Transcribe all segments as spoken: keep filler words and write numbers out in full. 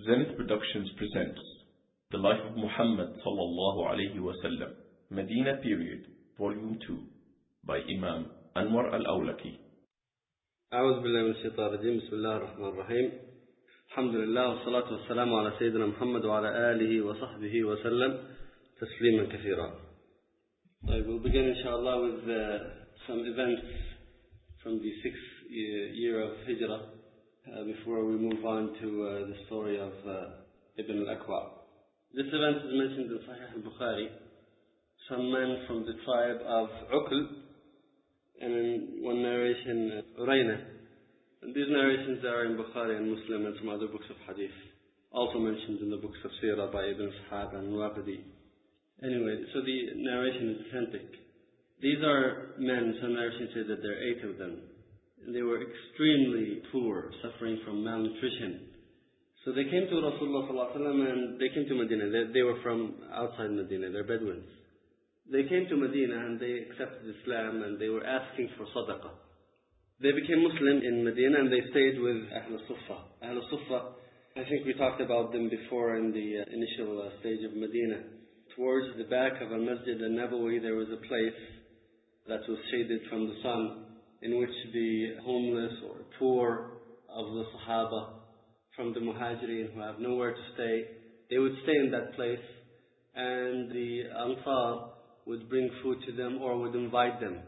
Zenith Productions presents The Life of Muhammad sallallahu alayhi wa sallam, Medina Period, Volume two, by Imam Anwar al-Awlaki. أعوذ بالله من الشيطان الرجيم. بسم الله الرحمن الرحيم. الحمد لله والصلاة والسلام على سيدنا محمد وعلى آله وصحبه وسلم تسليما كثيرا. I will begin inshallah with uh, some events from the sixth year of Hijrah uh, before we move on to uh, the story of uh, Ibn al-Aqwa. This event is mentioned in Sahih al-Bukhari. Some men from the tribe of Uql, and in one narration, Urayna. And these narrations are in Bukhari and Muslim and some other books of Hadith, also mentioned in the books of Sirah by Ibn Ishaq and Waqidi. Anyway, so the narration is authentic. These are men, some narrations say that there are eight of them. And they were extremely poor, suffering from malnutrition. So they came to Rasulullah sallallahu alaihi wasallam and they came to Medina. They, they were from outside Medina, they're Bedouins. They came to Medina and they accepted Islam and they were asking for sadaqah. They became Muslim in Medina and they stayed with Ahl al-Suffa. Ahl al-Suffa, I think we talked about them before in the uh, initial uh, stage of Medina. Towards the back of a Masjid al-Nabawi there was a place that was shaded from the sun, in which the homeless or poor of the Sahaba from the Muhajirin who have nowhere to stay, they would stay in that place, and the Ansar would bring food to them or would invite them.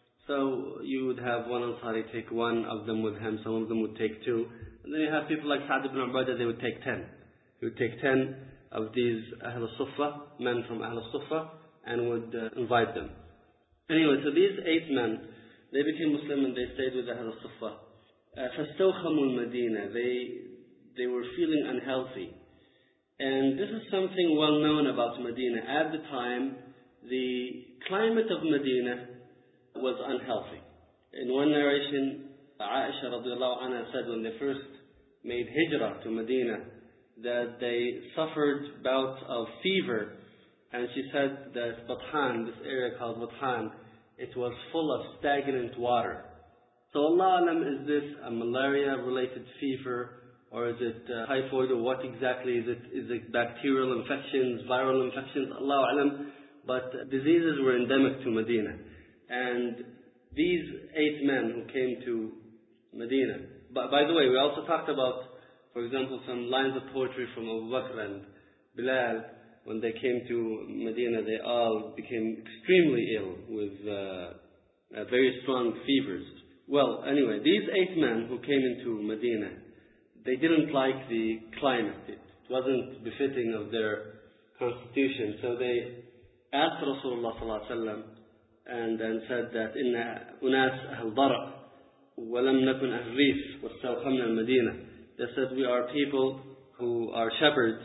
So you would have one Ansari take one of them with him, some of them would take two, and then you have people like Sa'd ibn Ubadah, they would take ten. He would take ten of these Ahl al-Suffa, men from Ahl al-Suffa, and would uh, invite them. Anyway, so these eight men, they became Muslim and they stayed with Ahl al-Suffa. فَاسْتَوْخَمُوا الْمَدِينَةِ They they were feeling unhealthy. And this is something well known about Medina. At the time, the climate of Medina was unhealthy. In one narration, Aisha radiallahu anha said when they first made hijrah to Medina, that they suffered bouts of fever, and she said that Bathan, this area called Bathan, it was full of stagnant water. So Allah alam, is this a malaria-related fever, or is it uh, typhoid, or what exactly is it? Is it bacterial infections, viral infections? Allah alam. But uh, diseases were endemic to Medina. And these eight men who came to Medina, but by the way, we also talked about, for example, some lines of poetry from Abu Bakr and Bilal. When they came to Medina, they all became extremely ill with uh, uh, very strong fevers. Well, anyway, these eight men who came into Medina, they didn't like the climate. It wasn't befitting of their constitution. So they asked Rasulullah sallallahu alaihi wasallam and, and said that inna unas ahl dara wa lam nakun ahl rif wastawkhamna al-Madina. They said we are people who are shepherds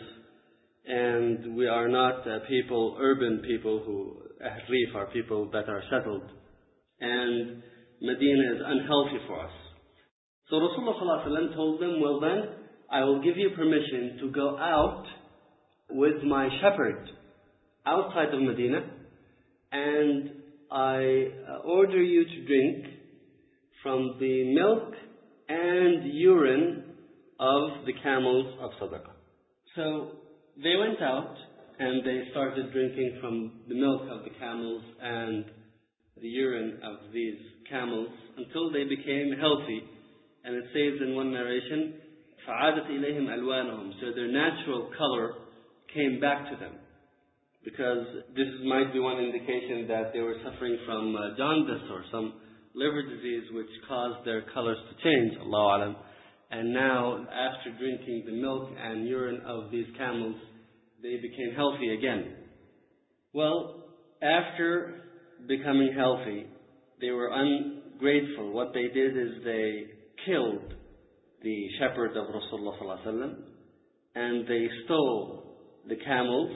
and we are not uh, people, urban people who ahl rif are people that are settled. And Medina is unhealthy for us. So Rasulullah sallallahu alaihi wasallam told them, well then, I will give you permission to go out with my shepherd outside of Medina, and I order you to drink from the milk and urine of the camels of Sadaqah. So they went out and they started drinking from the milk of the camels and the urine of these camels until they became healthy. And it says in one narration, فَعَادَتْ إِلَيْهِمْ أَلْوَانُهُمْ So their natural color came back to them. Because this might be one indication that they were suffering from uh, jaundice or some liver disease which caused their colors to change, Allahu alam. And now, after drinking the milk and urine of these camels, they became healthy again. Well, after becoming healthy, they were ungrateful. What they did is they killed the shepherd of Rasulullah sallallahu alaihi wasallam, and they stole the camels,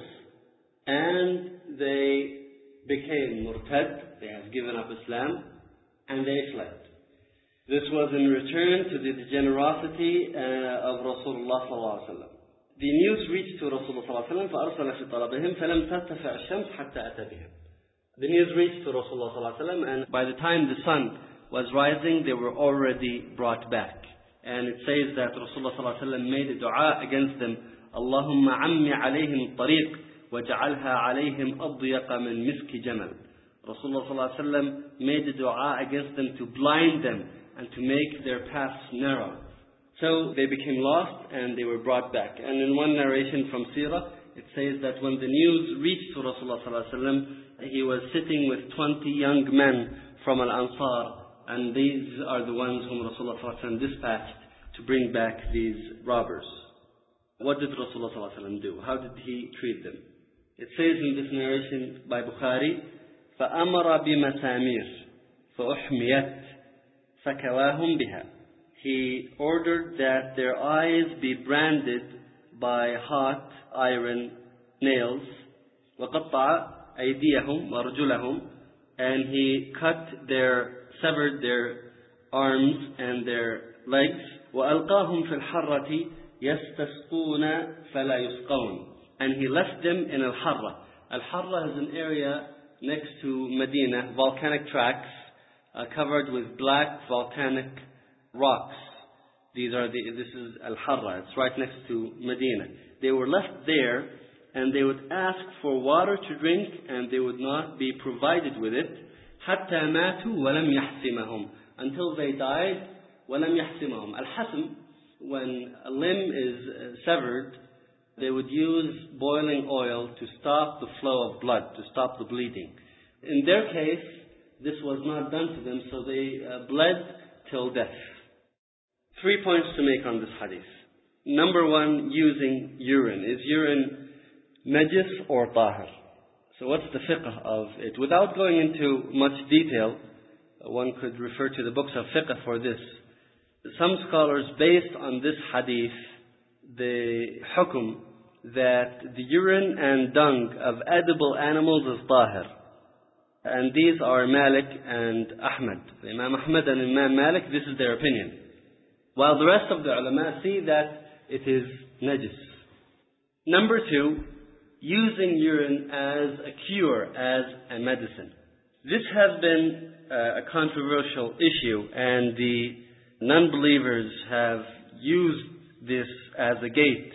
and they became murtad, they have given up Islam, and they fled. This was in return to the generosity uh, of Rasulullah sallallahu alaihi wasallam. The news reached to Rasulullah sallallahu alaihi wasallam, فأرسل في طلبهم فلم ترتفع الشمس حتى أتى بهم. The news reached to Rasulullah sallallahu alaihi wasallam, and by the time the sun was rising, they were already brought back. and it says that Rasulullah sallallahu alaihi wasallam made a dua against them, Allahumma ammi alayhim tariq waj'alha alayhim adyaqa min miski jamal. Rasulullah sallallahu alaihi wasallam made a dua against them to blind them and to make their paths narrow. So they became lost and they were brought back. And in one narration from Sirah, it says that when the news reached to Rasulullah sallallahu alaihi wasallam, he was sitting with twenty young men from Al-Ansar, and these are the ones whom Rasulullah sallallahu alaihi wasallam dispatched to bring back these robbers. What did Rasulullah sallallahu alaihi wasallam do? How did he treat them? It says in this narration by Bukhari, فَأَمَرَ بِمَسَامِيرٍ فَأُحْمِيَتْ فَكَوَاهُمْ بِهَا. He ordered that their eyes be branded by hot iron nails, وَقَطَّعَ أَيْدِيَهُمْ وَرُجُلَهُمْ, and he cut their, severed their arms and their legs, وَأَلْقَاهُمْ فِي الْحَرَّةِ يَسْتَسْقُونَ فَلَا يُسْقَوْنَ, and he left them in Al-Harra. Al-Harra is an area next to Medina, volcanic tracts uh, covered with black volcanic rocks. These are the, this is Al-Harra, it's right next to Medina. They were left there, and they would ask for water to drink, and they would not be provided with it. حَتَّى مَاتُوا وَلَمْ يَحْسِمَهُم, until they died. وَلَمْ يَحْسِمَهُم. Al-Hasm, when a limb is uh, severed, they would use boiling oil to stop the flow of blood, to stop the bleeding. In their case, this was not done to them, so they uh, bled till death. Three points to make on this hadith. Number one, using urine. Is urine najis or tahir? So what's the fiqh of it? Without going into much detail, one could refer to the books of fiqh for this. Some scholars, based on this hadith, the hukum that the urine and dung of edible animals is tahir. And these are Malik and Ahmad. Imam Ahmad and Imam Malik, this is their opinion. While the rest of the ulama see that it is najis. Number two, using urine as a cure, as a medicine. This has been uh, a controversial issue, and the non-believers have used this as a gate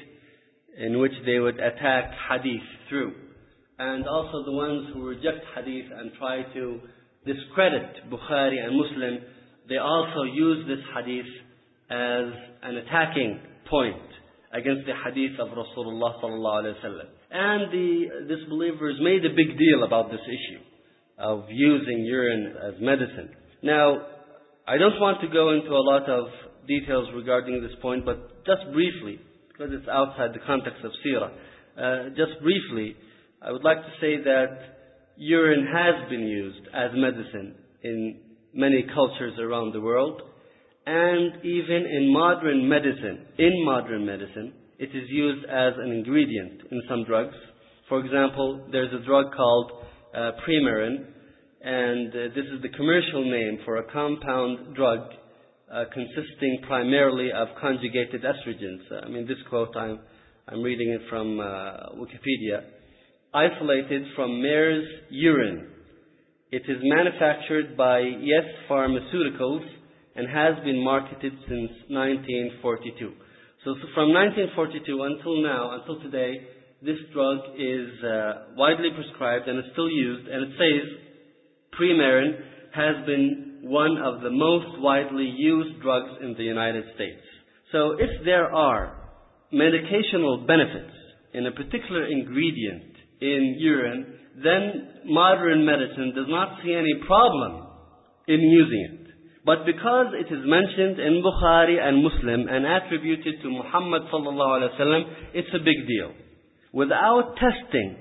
in which they would attack hadith through. And also the ones who reject hadith and try to discredit Bukhari and Muslim, they also use this hadith as an attacking point against the hadith of Rasulullah sallallahu alaihi wasallam. And the disbelievers made a big deal about this issue of using urine as medicine. Now, I don't want to go into a lot of details regarding this point, but just briefly, because it's outside the context of Sirah, uh, just briefly, I would like to say that urine has been used as medicine in many cultures around the world, and even in modern medicine. In modern medicine, it is used as an ingredient in some drugs. For example, there's a drug called uh, Premarin, and uh, this is the commercial name for a compound drug uh, consisting primarily of conjugated estrogens. Uh, I mean, this quote, I'm, I'm reading it from uh, Wikipedia. Isolated from mare's urine. It is manufactured by Yes Pharmaceuticals and has been marketed since nineteen forty-two. So, so from nineteen forty-two until now, until today, this drug is uh, widely prescribed and is still used, and it says Premarin has been one of the most widely used drugs in the United States. So if there are medicational benefits in a particular ingredient in urine, then modern medicine does not see any problem in using it. But because it is mentioned in Bukhari and Muslim and attributed to Muhammad sallallahu alaihi wasallam, it's a big deal. Without testing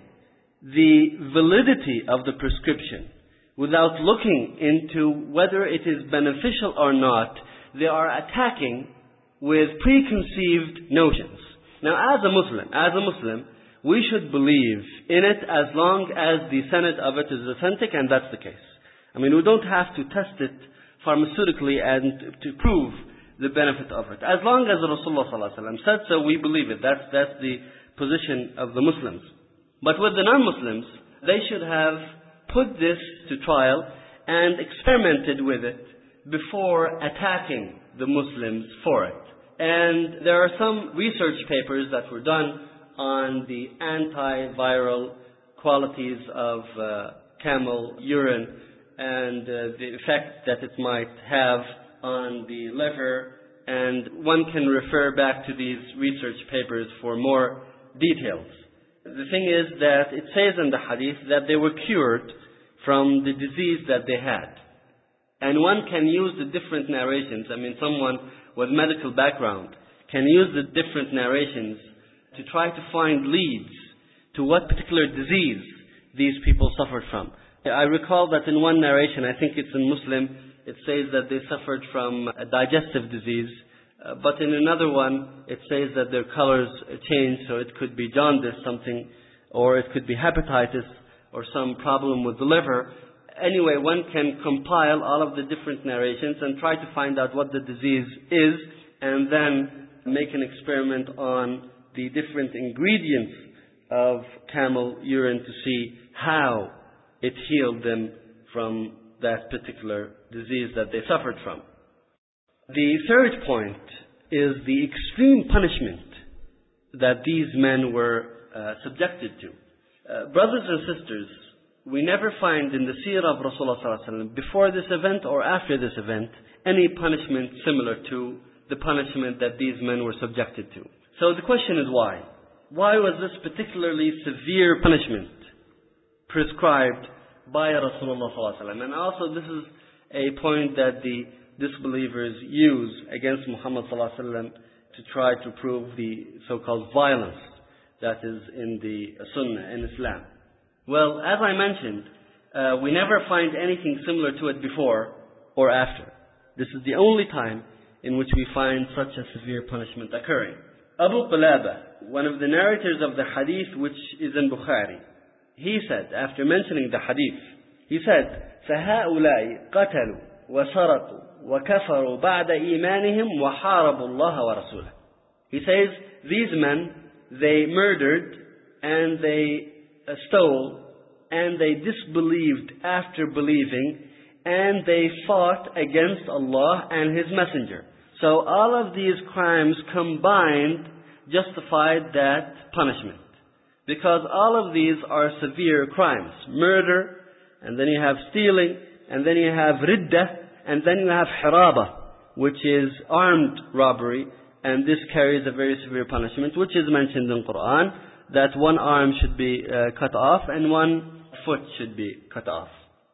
the validity of the prescription, without looking into whether it is beneficial or not, they are attacking with preconceived notions. Now, as a Muslim, as a Muslim, we should believe in it as long as the sanad of it is authentic, and that's the case. I mean, we don't have to test it pharmaceutically and to prove the benefit of it. As long as Rasulullah sallallahu alaihi wasallam said so, we believe it. That's, that's the position of the Muslims. But with the non-Muslims, they should have put this to trial and experimented with it before attacking the Muslims for it. And there are some research papers that were done on the antiviral qualities of uh, camel urine and uh, the effect that it might have on the liver, and one can refer back to these research papers for more details. The thing is that it says in the hadith that they were cured from the disease that they had. And one can use the different narrations. I mean, someone with medical background can use the different narrations to try to find leads to what particular disease these people suffered from. I recall that in one narration, I think it's in Muslim, it says that they suffered from a digestive disease, uh, but in another one, it says that their colors changed, so it could be jaundice, something, or it could be hepatitis, or some problem with the liver. Anyway, one can compile all of the different narrations and try to find out what the disease is, and then make an experiment on the different ingredients of camel urine to see how it healed them from that particular disease that they suffered from. The third point is the extreme punishment that these men were uh, subjected to. Uh, brothers and sisters, we never find in the seerah of Rasulullah sallallahu alaihi wasallam, before this event or after this event, any punishment similar to the punishment that these men were subjected to. So the question is why? Why was this particularly severe punishment prescribed by Rasulullah sallallahu alaihi wasallam? And also this is a point that the disbelievers use against Muhammad sallallahu alaihi wasallam to try to prove the so-called violence that is in the Sunnah, in Islam. Well, as I mentioned, uh, we never find anything similar to it before or after. This is the only time in which we find such a severe punishment occurring. Abu Qilaba, one of the narrators of the hadith which is in Bukhari, he said, after mentioning the hadith, he said, فَهَؤُلَاءِ قَتَلُوا وَسَرَقُوا وَكَفَرُوا بَعْدَ إِيمَانِهِمْ وَحَارَبُوا اللَّهَ وَرَسُولَهُ. He says, these men, they murdered and they stole and they disbelieved after believing, and they fought against Allah and His Messenger. So all of these crimes combined justified that punishment. Because all of these are severe crimes. Murder, and then you have stealing, and then you have riddah, and then you have hiraba, which is armed robbery, and this carries a very severe punishment, which is mentioned in Quran, that one arm should be uh, cut off and one foot should be cut off.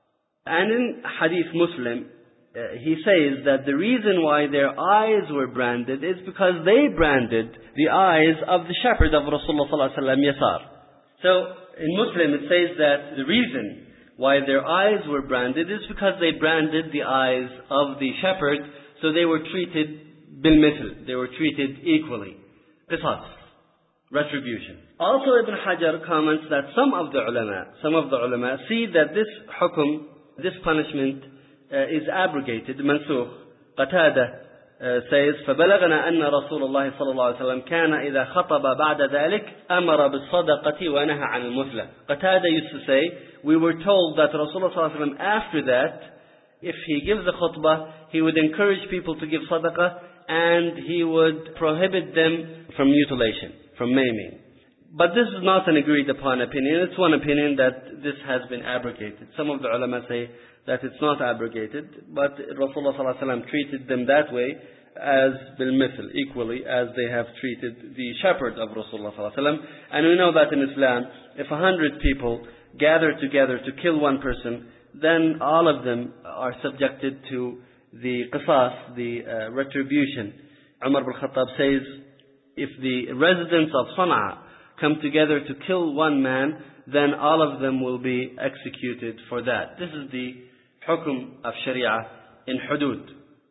And in Hadith Muslim, uh, he says that the reason why their eyes were branded is because they branded the eyes of the shepherd of Rasulullah sallallahu alaihi wasallam, Yasar. So in Muslim it says that the reason why their eyes were branded is because they branded the eyes of the shepherd, so they were treated bil mithl, they were treated equally. Qisas, retribution. Also Ibn Hajar comments that some of the ulama, some of the ulama see that this hukum, this punishment uh, is abrogated, mansukh. Qatada uh, says, فَبَلَغَنَا أَنَّ رَسُولَ اللَّهِ صَلَى اللَّهُ عَلَيْهِ وسلم كَانَ إِذَا خَطَبَ بَعْدَ ذَلِكَ أَمَرَ بِالصَّدَقَةِ وَنَهَى عَنِ الْمُثْلَةِ. Qatada used to say, we were told that Rasulullah صلى الله عليه وسلم, after that, if he gives a khutbah, he would encourage people to give sadaqah, and he would prohibit them from mutilation, from maiming. But this is not an agreed upon opinion. It's one opinion that this has been abrogated. Some of the ulama say that it's not abrogated, but Rasulullah sallallahu alaihi wasallam treated them that way as bil mithl, equally as they have treated the shepherd of Rasulullah sallallahu alaihi wasallam. And we know that in Islam, if a hundred people gather together to kill one person, then all of them are subjected to the qisas, the uh, retribution. Umar ibn Khattab says, if the residents of Sana'a come together to kill one man, then all of them will be executed for that. This is the hukum of Sharia in hudud.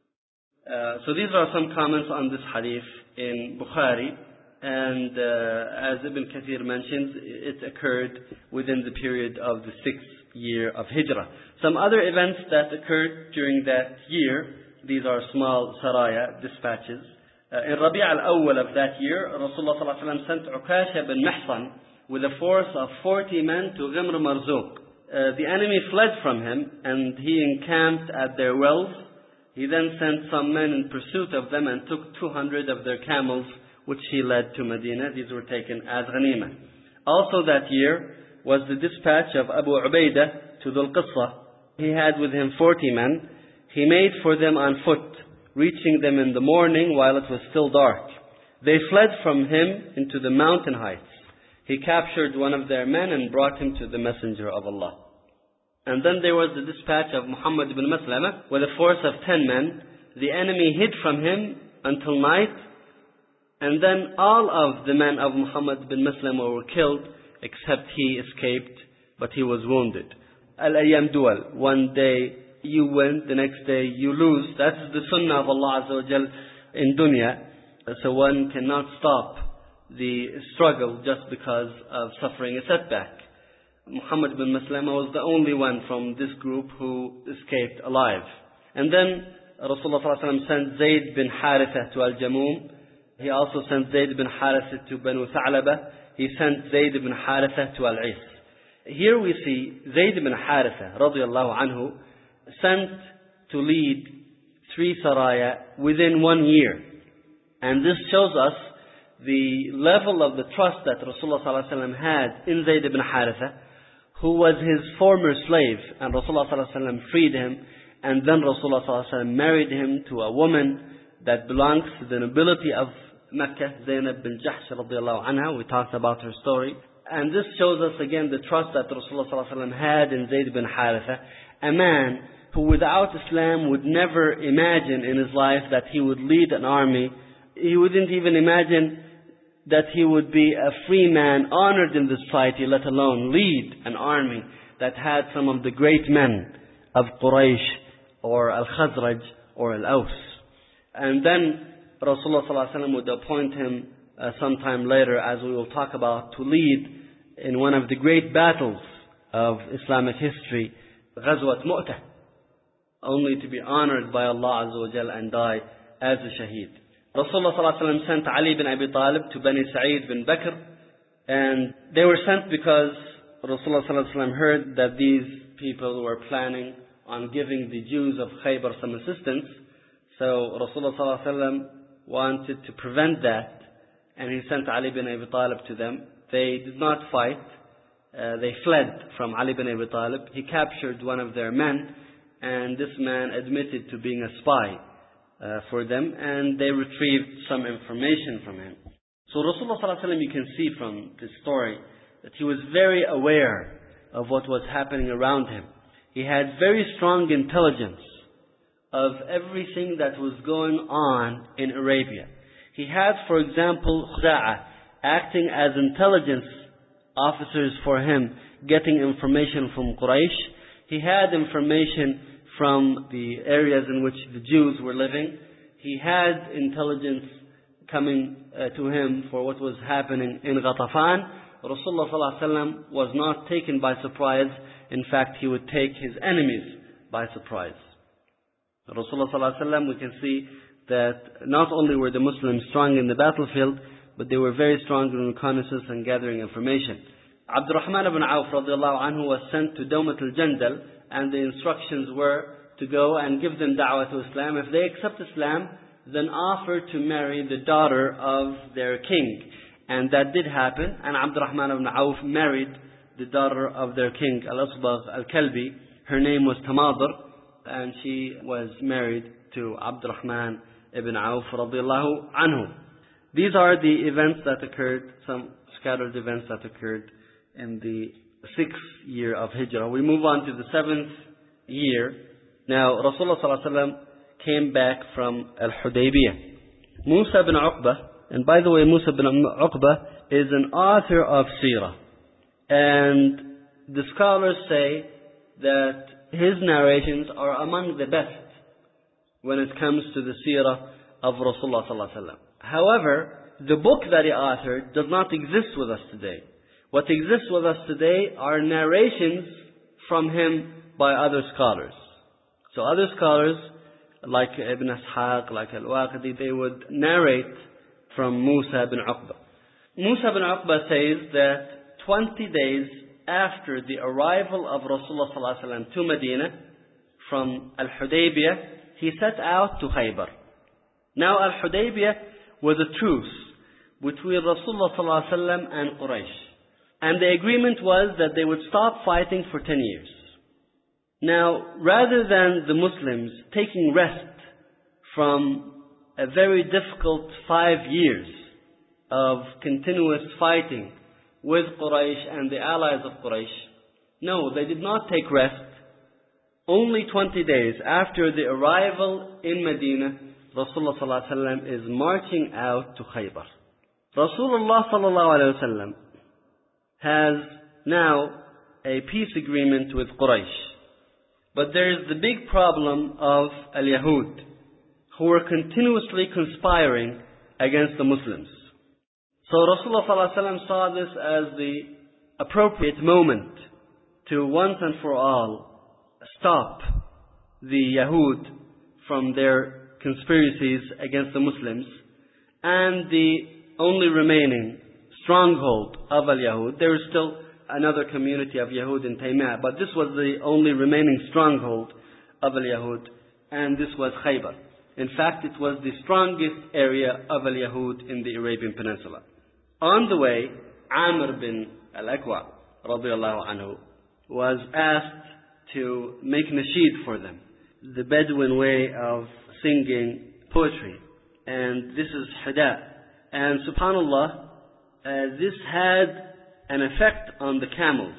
Uh, so these are some comments on this hadith in Bukhari, and uh, as Ibn Kathir mentions, it occurred within the period of the sixth year of Hijrah. Some other events that occurred during that year, these are small saraya, dispatches. Uh, in Rabi' al-Awwal of that year, Rasulullah sallallahu alaihi wasallam sent Ukasha bin Mihsan with a force of forty men to Ghimr Marzuq. Uh, the enemy fled from him, and he encamped at their wells. He then sent some men in pursuit of them and took two hundred of their camels, which he led to Medina. These were taken as ghanima. Also that year was the dispatch of Abu Ubaidah to Dhul Qissa. He had with him forty men. He made for them on foot, reaching them in the morning while it was still dark. They fled from him into the mountain heights. He captured one of their men and brought him to the Messenger of Allah. And then there was the dispatch of Muhammad ibn Maslama with a force of ten men. The enemy hid from him until night, and then all of the men of Muhammad ibn Maslama were killed, except he escaped, but he was wounded. Al-Ayyam Dual. One day you win, the next day you lose. That's the sunnah of Allah Azza wa Jal in dunya. So one cannot stop the struggle just because of suffering a setback. Muhammad bin Maslama was the only one from this group who escaped alive. And then Rasulullah sallallahu alaihi wasallam sent Zayd bin Haritha to Al-Jamum. He also sent Zayd bin Haritha to Banu Tha'laba. He sent Zayd bin Haritha to Al-Is. Here we see Zayd bin Haritha radiyallahu anhu sent to lead three saraya within one year. And this shows us the level of the trust that Rasulullah sallallahu alaihi wasallam had in Zayd bin Haritha, who was his former slave, and Rasulullah sallallahu alaihi wasallam freed him, and then Rasulullah sallallahu alaihi wasallam married him to a woman that belongs to the nobility of Mecca, Zainab bin Jahsh radiyallahu anha. We talked about her story. And this shows us again the trust that Rasulullah sallallahu alaihi wasallam had in Zayd bin Haritha, a man who without Islam would never imagine in his life that he would lead an army. He wouldn't even imagine that he would be a free man, honored in the society, let alone lead an army that had some of the great men of Quraysh or Al-Khazraj or Al-Aws. And then Rasulullah sallallahu alaihi wasallam would appoint him uh, sometime later, as we will talk about, to lead in one of the great battles of Islamic history, Ghazwat Mu'tah, only to be honored by Allah Azza wa Jal and die as a shaheed. Rasulullah sallallahu alaihi wasallam sent Ali bin Abi Talib to Bani Sa'id bin Bakr, and they were sent because Rasulullah sallallahu alaihi wasallam heard that these people were planning on giving the Jews of Khaybar some assistance. So Rasulullah sallallahu alaihi wasallam wanted to prevent that, and he sent Ali bin Abi Talib to them. They did not fight. Uh, they fled from Ali bin Abi Talib. He captured one of their men, and this man admitted to being a spy Uh, for them, and they retrieved some information from him. So Rasulullah sallallahu alaihi wasallam, you can see from this story that he was very aware of what was happening around him. He had very strong intelligence of everything that was going on in Arabia. He had, for example, Khuza'a acting as intelligence officers for him, getting information from Quraysh. He had information from the areas in which the Jews were living. He had intelligence coming uh, to him for what was happening in Ghatafan. Rasulullah sallallahu alaihi wasallam was not taken by surprise. In fact, he would take his enemies by surprise. Rasulullah sallallahu alaihi wasallam, we can see that not only were the Muslims strong in the battlefield, but they were very strong in reconnaissance and gathering information. Abdurrahman ibn Auf radiallahu anhu was sent to Dawmat al-Jandal, and the instructions were to go and give them da'wah to Islam. If they accept Islam, then offer to marry the daughter of their king. And that did happen, and Abdurrahman ibn Auf married the daughter of their king, Al-Asbagh al-Kalbi. Her name was Tamadr, and she was married to Abdurrahman ibn Auf radiallahu anhu. These are the events that occurred, some scattered events that occurred in the sixth year of Hijrah. We move on to the seventh year. Now, Rasulullah sallallahu alaihi wasallam came back from Al-Hudaybiyah. Musa bin Uqbah, and by the way, Musa bin Uqbah is an author of Seerah. And the scholars say that his narrations are among the best when it comes to the Seerah of Rasulullah sallallahu alaihi wasallam. However, the book that he authored does not exist with us today. What exists with us today are narrations from him by other scholars. So other scholars, like Ibn Ishaq, like Al-Waqidi, they would narrate from Musa bin Uqbah. Musa bin Uqbah says that twenty days after the arrival of Rasulullah sallallahu alaihi wasallam to Medina from Al-Hudaybiyah, he set out to Khaybar. Now Al-Hudaybiyah was a truce between Rasulullah sallallahu alaihi wasallam and Quraysh. And the agreement was that they would stop fighting for ten years. Now, rather than the Muslims taking rest from a very difficult five years of continuous fighting with Quraysh and the allies of Quraysh, no, they did not take rest. Only twenty days after the arrival in Medina, Rasulullah sallallahu alaihi wasallam is marching out to Khaybar. Rasulullah sallallahu alaihi wasallam has now a peace agreement with Quraysh. But there is the big problem of Al-Yahud, who were continuously conspiring against the Muslims. So Rasulullah sallallahu alaihi wasallam saw this as the appropriate moment to once and for all stop the Yahud from their conspiracies against the Muslims, and the only remaining stronghold of Al-Yahud. There is still another community of Yahud in Taymiyyah, but this was the only remaining stronghold of Al-Yahud, and this was Khaybar. In fact, it was the strongest area of Al-Yahud in the Arabian Peninsula. On the way, Amr bin Al-Aqwa radiyallahu anhu was asked to make nasheed for them, the Bedouin way of singing poetry, and this is Hada. And subhanallah, uh, this had an effect on the camels.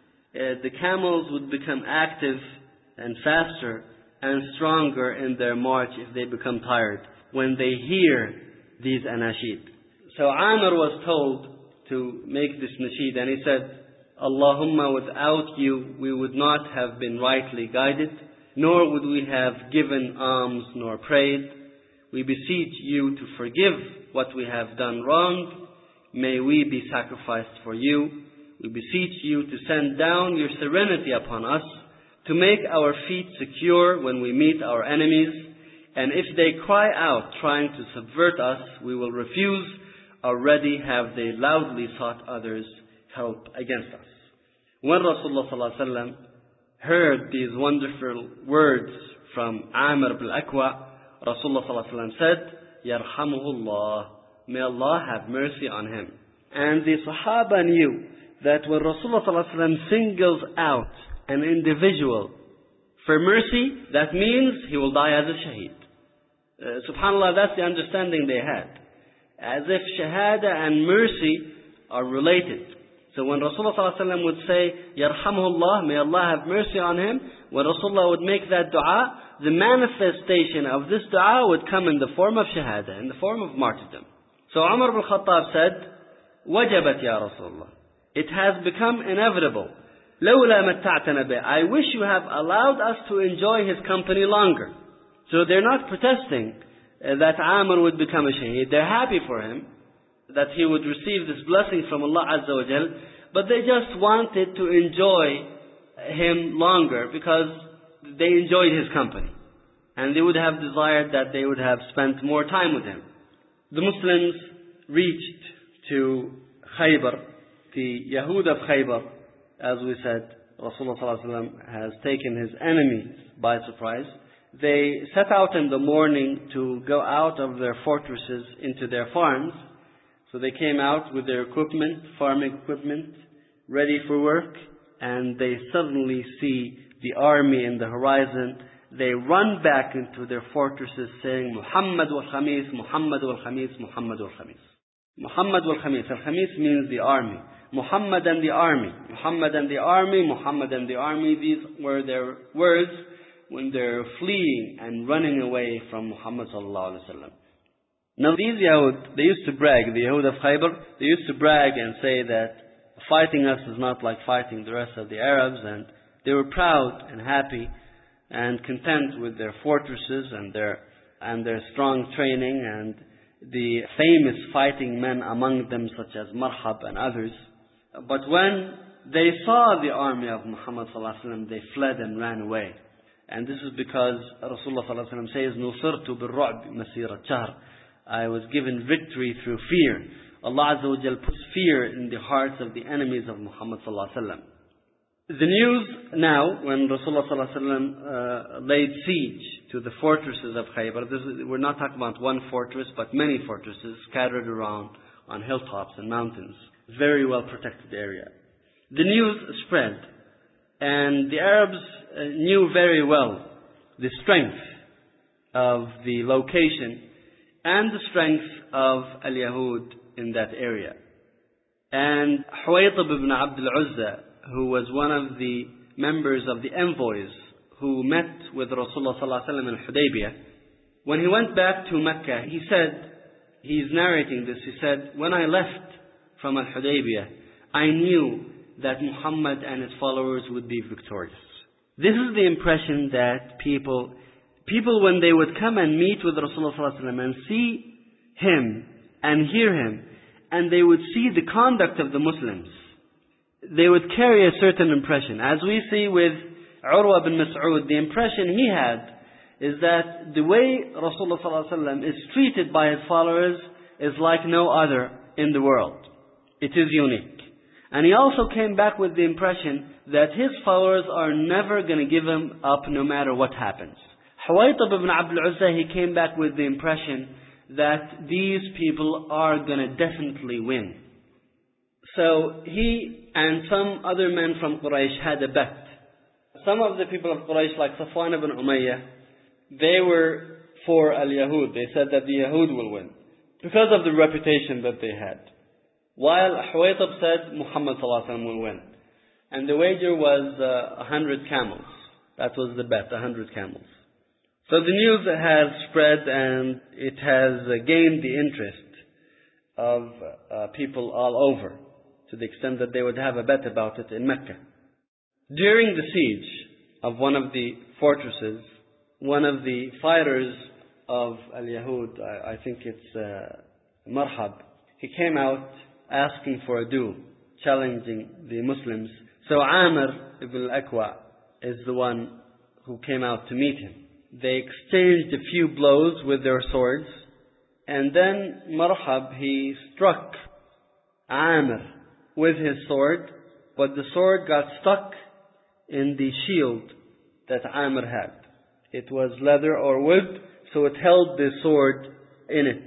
Uh, the camels would become active and faster and stronger in their march if they become tired when they hear these anashid. So Amr was told to make this nasheed, and he said, Allahumma, without you we would not have been rightly guided, nor would we have given alms nor prayed. We beseech you to forgive what we have done wrong. May we be sacrificed for you. We beseech you to send down your serenity upon us, to make our feet secure when we meet our enemies. And if they cry out trying to subvert us, we will refuse. Already have they loudly sought others' help against us. When Rasulullah sallallahu alaihi wasallam heard these wonderful words from Amr bin Al-Aqwa, Rasulullah sallallahu alaihi wasallam said, Yarhamuhullah, may Allah have mercy on him. And the Sahaba knew that when Rasulullah sallallahu alaihi wasallam singles out an individual for mercy, that means he will die as a shaheed. Uh, subhanallah, that's the understanding they had. As if shahada and mercy are related. So when Rasulullah sallallahu alaihi wasallam would say, Yarhamuhullah, may Allah have mercy on him, when Rasulullah would make that dua, the manifestation of this dua would come in the form of shahada, in the form of martyrdom. So Umar ibn Khattab said, Wajabat ya Rasulullah. It has become inevitable. Lawla matta'tana bi. I wish you have allowed us to enjoy his company longer. So they're not protesting that Amr would become a shaheed. They're happy for him, that he would receive this blessing from Allah Azza wa Jal, but they just wanted to enjoy him longer because they enjoyed his company. And they would have desired that they would have spent more time with him. The Muslims reached to Khaybar, the Yahud of Khaybar. As we said, Rasulullah sallallahu alaihi wasallam has taken his enemies by surprise. They set out in the morning to go out of their fortresses into their farms. So they came out with their equipment, farming equipment, ready for work, and they suddenly see the army in the horizon. They run back into their fortresses saying, Muhammad wal Khamis, Muhammad wal Khamis, Muhammad wal Khamis. Muhammad wal Khamis. Al-Khamis means the army. Muhammad and the army. Muhammad and the army, Muhammad and the army. These were their words when they're fleeing and running away from Muhammad sallallahu alaihi wasallam. Now these Yahud, they used to brag, the Yahud of Khaybar, they used to brag and say that fighting us is not like fighting the rest of the Arabs, and they were proud and happy and content with their fortresses and their and their strong training and the famous fighting men among them such as Marhab and others. But when they saw the army of Muhammad sallallahu alaihi wasallam, they fled and ran away. And this is because Rasulullah sallallahu alaihi wasallam says, "Nusirtu bil-ru'b masira shahr." I was given victory through fear. Allah Azza wa Jal puts fear in the hearts of the enemies of Muhammad sallallahu alaihi wasallam. The news now, when Rasulullah sallallahu alaihi wasallam uh, laid siege to the fortresses of Khaybar, this is, we're not talking about one fortress, but many fortresses scattered around on hilltops and mountains. Very well protected area. The news spread, and the Arabs uh, knew very well the strength of the location and the strength of Al-Yahud in that area. And Huwaytib ibn Abd al-Uzza, who was one of the members of the envoys who met with Rasulullah sallallahu alaihi wasallam in Hudaybiyah, when he went back to Mecca, he said, he's narrating this, he said, when I left from Al-Hudaybiyah, I knew that Muhammad and his followers would be victorious. This is the impression that people, people when they would come and meet with Rasulullah sallallahu alaihi wasallam and see him and hear him, and they would see the conduct of the Muslims, they would carry a certain impression. As we see with Urwa bin Mas'ud, the impression he had is that the way Rasulullah sallallahu alaihi wasallam is treated by his followers is like no other in the world. It is unique. And he also came back with the impression that his followers are never going to give him up no matter what happens. Huwaytib ibn Abd al-Uzza, he came back with the impression that these people are going to definitely win. So he and some other men from Quraysh had a bet. Some of the people of Quraysh, like Safwan ibn Umayyah, they were for Al-Yahud. They said that the Yahud will win because of the reputation that they had. While Huwaytib said Muhammad sallallahu alaihi wasallam will win. And the wager was uh, a hundred camels. That was the bet, a hundred camels. So the news has spread and it has uh, gained the interest of uh, people all over, to the extent that they would have a bet about it in Mecca. During the siege of one of the fortresses, one of the fighters of Al-Yahud, I, I think it's uh, Marhab, he came out asking for a duel, challenging the Muslims. So Amr ibn al-Aqwa is the one who came out to meet him. They exchanged a few blows with their swords, and then Marhab, he struck Amr with his sword, but the sword got stuck in the shield that Amr had. It was leather or wood, so it held the sword in it,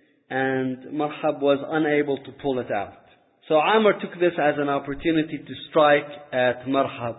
and Marhab was unable to pull it out. So Amr took this as an opportunity to strike at Marhab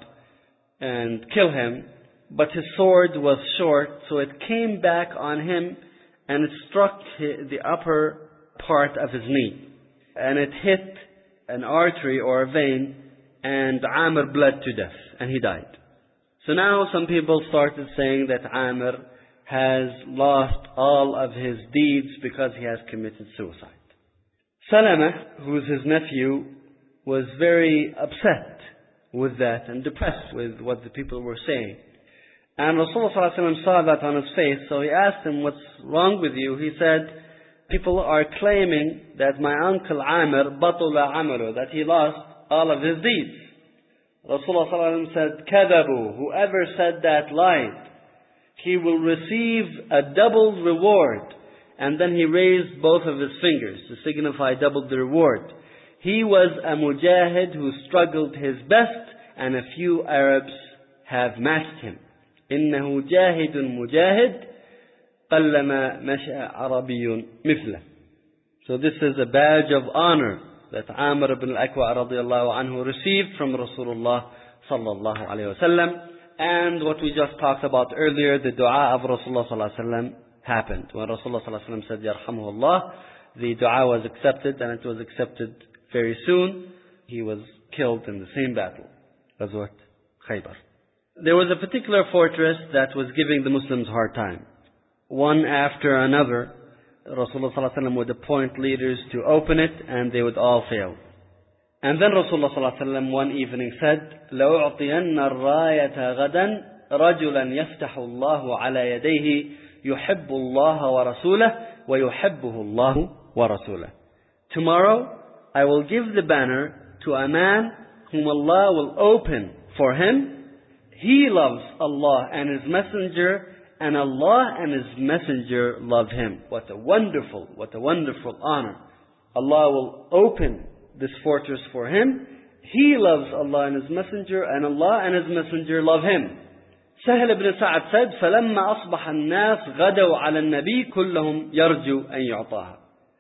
and kill him, but his sword was short, so it came back on him and it struck the upper part of his knee, and it hit an artery or a vein, and Amr bled to death and he died. So now some people started saying that Amr has lost all of his deeds because he has committed suicide. Salama, who is his nephew, was very upset with that and depressed with what the people were saying. And Rasulullah sallallahu alaihi wasallam saw that on his face, so he asked him, "What's wrong with you?" He said, "People are claiming that my uncle Amr batula amalu, that he lost all of his deeds." Rasulullah sallallahu alaihi wasallam said, "Kadabu, whoever said that lied. He will receive a double reward." And then he raised both of his fingers to signify double the reward. He was a mujahid who struggled his best, and a few Arabs have matched him. إنه جاهد مجاهد قلما مشى عربي مثله. So this is a badge of honor that Amr ibn al-Aqwa radiallahu anhu received from Rasulullah sallallahu alayhi wa sallam. And what we just talked about earlier, the dua of Rasulullah sallallahu alayhi wa sallam happened. When Rasulullah sallallahu alayhi wa sallam said, Yarhamuhullah, the dua was accepted, and it was accepted very soon. He was killed in the same battle, Ghazwat Khaybar. There was a particular fortress that was giving the Muslims a hard time. One after another, Rasulullah sallallahu alayhi wa sallam would appoint leaders to open it, and they would all fail. And then Rasulullah sallallahu alayhi wa sallam one evening said, لَأُعْطِيَنَّ الرَّايَةَ غَدًا رَجُلًا يَفْتَحُ اللَّهُ عَلَى يَدَيْهِ يُحِبُّ اللَّهَ وَرَسُولَهُ وَيُحِبُّهُ اللَّهُ وَرَسُولَهُ. Tomorrow I will give the banner to a man whom Allah will open for him. He loves Allah and His Messenger, and Allah and His Messenger love him. What a wonderful, what a wonderful honor. Allah will open this fortress for him, he loves Allah and His Messenger, and Allah and His Messenger love him. Sahl ibn Sa'd said, فَلَمَّا أَصْبَحَ النَّاسِ غَدَوْا عَلَى النَّبِي كُلَّهُمْ يَرْجُوا أَنْ يُعْطَاهَا.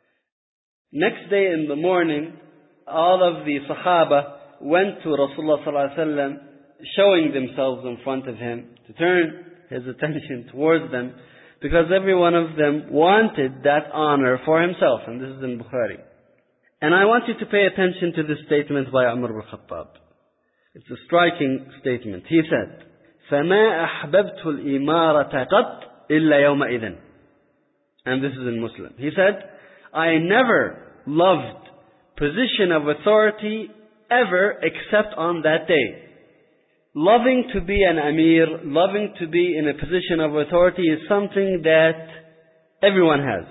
Next day in the morning, all of the Sahaba went to Rasulullah sallallahu alaihi wasallam, showing themselves in front of him to turn his attention towards them, because every one of them wanted that honor for himself. And this is in Bukhari. And I want you to pay attention to this statement by Umar ibn Khattab. It's a striking statement. He said, فَمَا أَحْبَبْتُ الْإِمَارَةَ قَطْ إِلَّا يَوْمَئِذٍ. And this is in Muslim. He said, I never loved position of authority ever except on that day. Loving to be an Amir, loving to be in a position of authority is something that everyone has.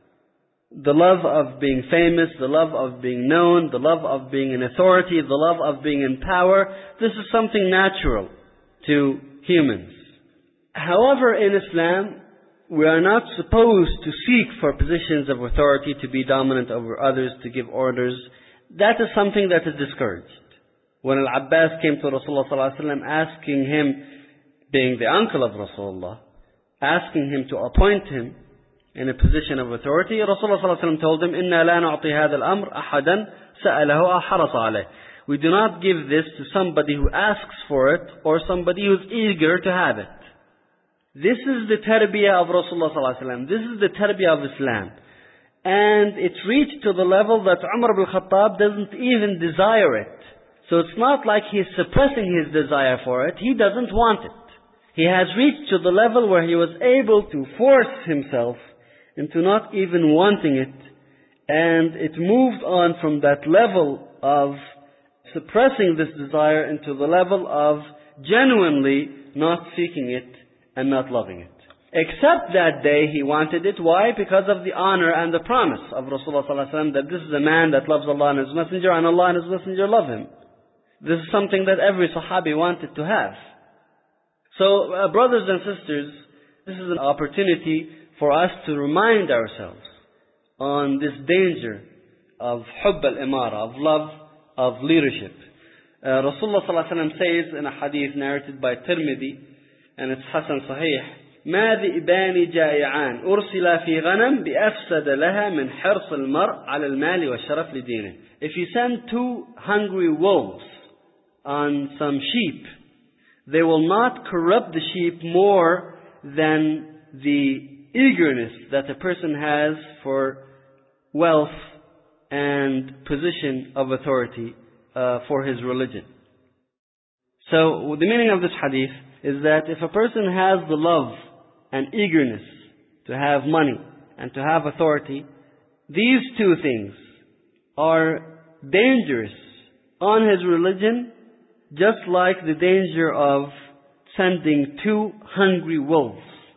The love of being famous, the love of being known, the love of being in authority, the love of being in power, this is something natural to humans. However, in Islam, we are not supposed to seek for positions of authority, to be dominant over others, to give orders. That is something that is discouraged. When Al-Abbas came to Rasulullah sallallahu alaihi wasallam, asking him, being the uncle of Rasulullah, asking him to appoint him in a position of authority, Rasulullah sallallahu alaihi wasallam told him, إِنَّا لَا نُعْطِي هَذَا الْأَمْرَ أَحَدًا سَأَلَهُ أَوْ حَرَصَ عَلَيْهِ. We do not give this to somebody who asks for it or somebody who is eager to have it. This is the tarbiyah of Rasulullah sallallahu alaihi wasallam. This is the tarbiyah of Islam. And it's reached to the level that Umar ibn Khattab doesn't even desire it. So it's not like he's suppressing his desire for it. He doesn't want it. He has reached to the level where he was able to force himself into not even wanting it. And it moved on from that level of suppressing this desire into the level of genuinely not seeking it and not loving it. Except that day he wanted it. Why? Because of the honor and the promise of Rasulullah sallallahu alaihi wasallam that this is a man that loves Allah and His Messenger, and Allah and His Messenger love him. This is something that every Sahabi wanted to have. So, uh, brothers and sisters, this is an opportunity for us to remind ourselves on this danger of hubb al-imara, of love of leadership. Uh, Rasulullah sallallahu alaihi wasallam says in a hadith narrated by Tirmidhi, and it's Hasan Sahih, ما ذئبان جائعان أرسلا في غنم بأفسد لها من حرص المرء على المال والشرف لدينه. If you send two hungry wolves on some sheep, they will not corrupt the sheep more than the eagerness that a person has for wealth and position of authority uh, for his religion. So the meaning of this hadith is that if a person has the love and eagerness to have money and to have authority, these two things are dangerous on his religion, just like the danger of sending two hungry wolves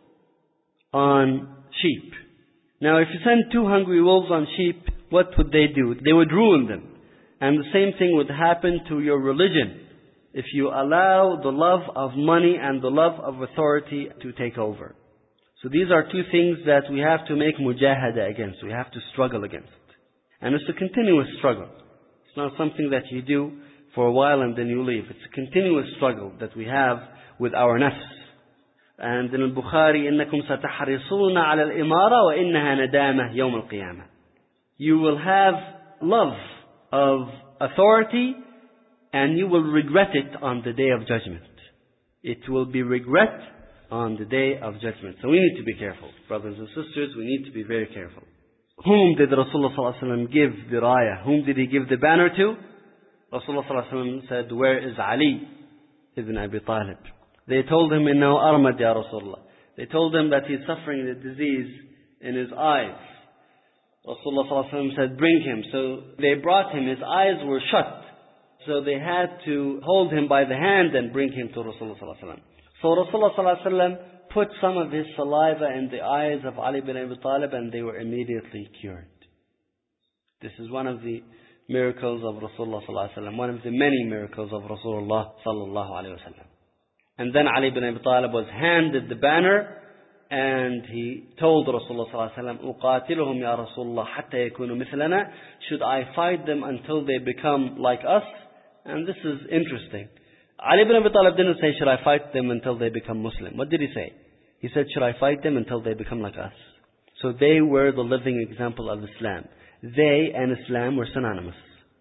on sheep. Now, if you send two hungry wolves on sheep, what would they do? They would ruin them. And the same thing would happen to your religion if you allow the love of money and the love of authority to take over. So these are two things that we have to make mujahada against. We have to struggle against. And it's a continuous struggle. It's not something that you do for a while and then you leave. It's a continuous struggle that we have with our nafs. And in al-Bukhari, إِنَّكُمْ سَتَحْرِصُونَ عَلَى الْإِمَارَةِ وَإِنَّهَا نَدَامَةٌ يَوْمَ الْقِيَامَةِ. You will have love of authority and you will regret it on the day of judgment. It will be regret on the day of judgment. So we need to be careful. Brothers and sisters, we need to be very careful. Whom did Rasulullah sallallahu alaihi wasallam give the raya? Whom did he give the banner to? Rasulullah sallallahu alaihi wasallam said, where is Ali ibn Abi Talib? They told him, إِنَّهُ أَرْمَدْ يَا Rasulullah. They told him that he's suffering the disease in his eyes. Rasulullah sallallahu alaihi wasallam said, bring him. So they brought him. His eyes were shut. So they had to hold him by the hand and bring him to Rasulullah sallallahu alaihi wasallam. So Rasulullah sallallahu alaihi wasallam put some of his saliva in the eyes of Ali bin Abi Talib and they were immediately cured. This is one of the miracles of Rasulullah sallallahu alaihi wasallam, one of the many miracles of Rasulullah sallallahu alaihi wasallam. And then Ali bin Abi Talib was handed the banner and he told Rasulullah sallallahu alaihi wasallam, أُقَاتِلُهُمْ يَا رَسُولُ اللَّهِ حَتَّى يَكُونُوا مِثْلَنَا. Should I fight them until they become like us? And this is interesting. Ali ibn Abi Talib didn't say, should I fight them until they become Muslim? What did he say? He said, should I fight them until they become like us? So they were the living example of Islam. They and Islam were synonymous.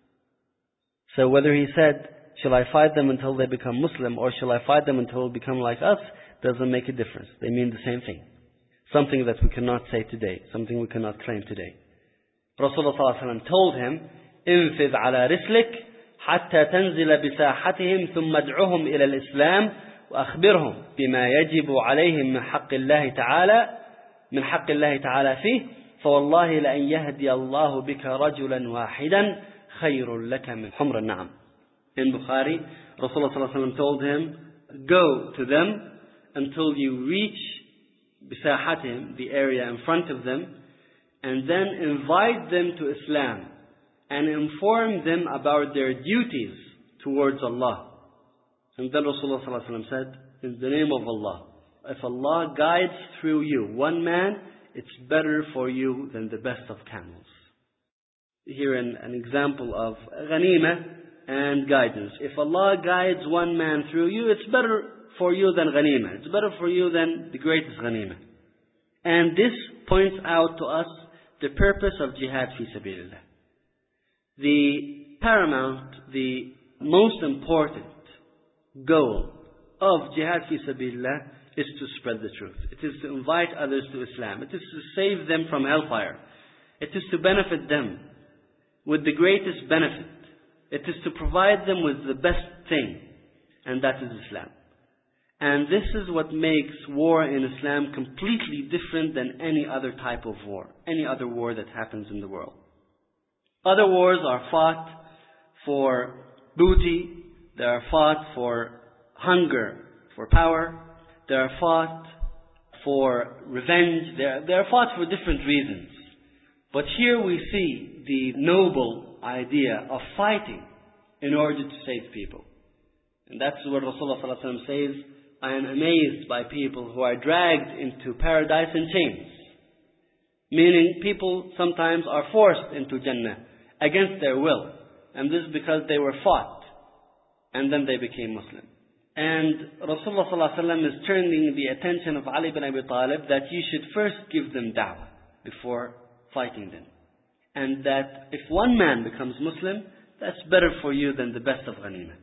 So whether he said, shall I fight them until they become Muslim, or shall I fight them until they become like us, doesn't make a difference. They mean the same thing. Something that we cannot say today. Something we cannot claim today. Rasulullah sallallahu alaihi wasallam told him, انفذ على رسلك حتى تنزل بساحتهم ثم ادعهم إلى الإسلام وأخبرهم بما يجب عليهم من حق الله تعالى من حق الله تعالى فيه فوالله لأن يهدي الله بك رجلا واحدا خير لك من حمر النعم. In Bukhari, Rasulullah sallallahu alaihi wasallam told him, go to them until you reach بساحتهم, the area in front of them, and then invite them to Islam and inform them about their duties towards Allah. And then Rasulullah sallallahu alaihi wasallam said, in the name of Allah, if Allah guides through you one man, it's better for you than the best of camels. Here an, an example of ghanima and guidance. If Allah guides one man through you, it's better for you than ghanima. It's better for you than the greatest ghanima. And this points out to us the purpose of jihad fi sabilillah. The paramount, the most important goal of jihad fi sabilillah is to spread the truth. It is to invite others to Islam. It is to save them from hellfire. It is to benefit them with the greatest benefit. It is to provide them with the best thing, and that is Islam. And this is what makes war in Islam completely different than any other type of war, any other war that happens in the world. Other wars are fought for booty, they are fought for hunger, for power, they are fought for revenge, they are, they are fought for different reasons. But here we see the noble idea of fighting in order to save people. And that's what Rasulullah sallallahu alaihi wasallam says, I am amazed by people who are dragged into paradise in chains. Meaning people sometimes are forced into Jannah against their will. And this is because they were fought. And then they became Muslim. And Rasulullah sallallahu alaihi wasallam is turning the attention of Ali ibn Abi Talib that you should first give them da'wah before fighting them. And that if one man becomes Muslim, that's better for you than the best of ghanimah.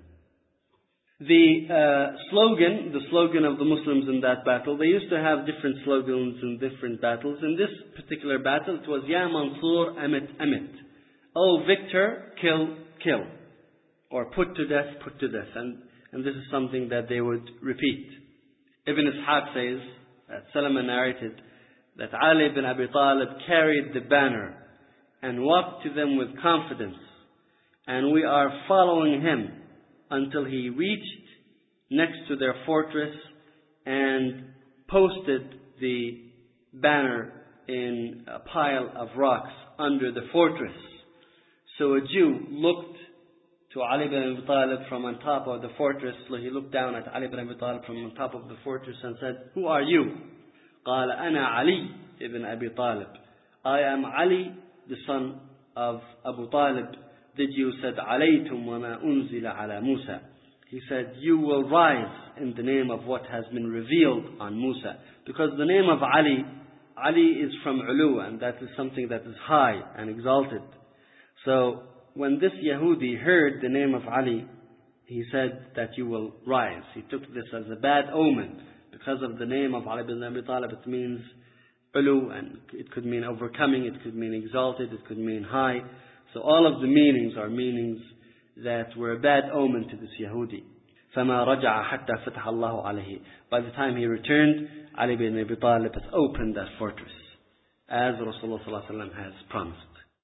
The uh, slogan, the slogan of the Muslims in that battle, they used to have different slogans in different battles. In this particular battle, it was Ya Mansur Amit Amit. Oh Victor, kill, kill. Or put to death, put to death. And, and this is something that they would repeat. Ibn Ishaq says, that Salama narrated, that Ali ibn Abi Talib carried the banner and walked to them with confidence. And we are following him until he reached next to their fortress and posted the banner in a pile of rocks under the fortress. So a Jew looked to Ali ibn Abi Talib from on top of the fortress. So he looked down at Ali ibn Abi Talib from on top of the fortress and said, who are you? قال أنا علي ibn Abi Talib. I am Ali, the son of Abu Talib. The Jew said, عَلَيْتُمْ وَمَا أُنزِلَ عَلَى Musa. He said, you will rise in the name of what has been revealed on Musa. Because the name of Ali, Ali is from ulu, and that is something that is high and exalted. So when this Yahudi heard the name of Ali, he said that you will rise. He took this as a bad omen. Because of the name of Ali ibn Abi Talib, it means ulu, and it could mean overcoming, it could mean exalted, it could mean high. So all of the meanings are meanings that were a bad omen to this Yahudi. فَمَا رَجَعَ حَتَّى فَتَحَ اللَّهُ عَلَيْهِ. By the time he returned, Ali ibn Abi Talib has opened that fortress, as Rasulullah sallallahu alaihi wasallam has promised.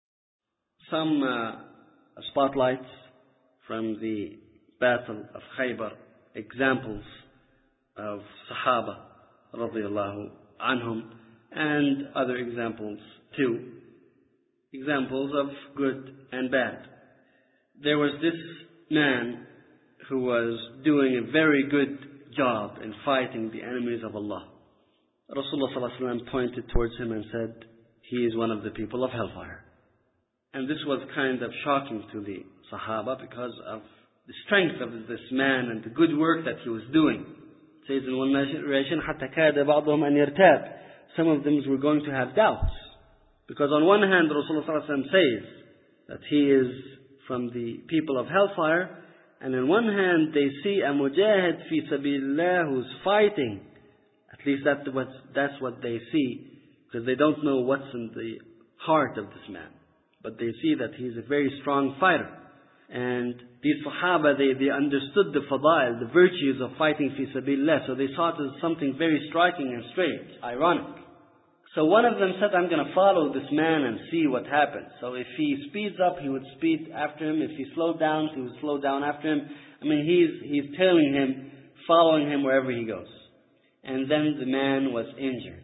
Some uh, spotlights from the Battle of Khaybar, examples of Sahaba radiyallahu anhum, and other examples too. Examples of good and bad. There was this man who was doing a very good job in fighting the enemies of Allah. Rasulullah sallallahu alaihi wasallam pointed towards him and said, he is one of the people of hellfire. And this was kind of shocking to the Sahaba because of the strength of this man and the good work that he was doing. It says in one narration, حَتَّى كَادَ بَعْضُهُمْ أَنْ يَرْتَابَ. Some of them were going to have doubts. Because on one hand, Rasulullah sallallahu alaihi wasallam says that he is from the people of hellfire, and on one hand they see a mujahid fi sabilillah who's fighting. At least that's what, that's what they see, because they don't know what's in the heart of this man. But they see that he's a very strong fighter. And these Sahaba, they, they understood the fadail, the virtues of fighting fi sabilillah, so they saw it as something very striking and strange, ironic. So one of them said, I'm going to follow this man and see what happens. So if he speeds up, he would speed after him. If he slowed down, he would slow down after him. I mean, he's, he's tailing him, following him wherever he goes. And then the man was injured.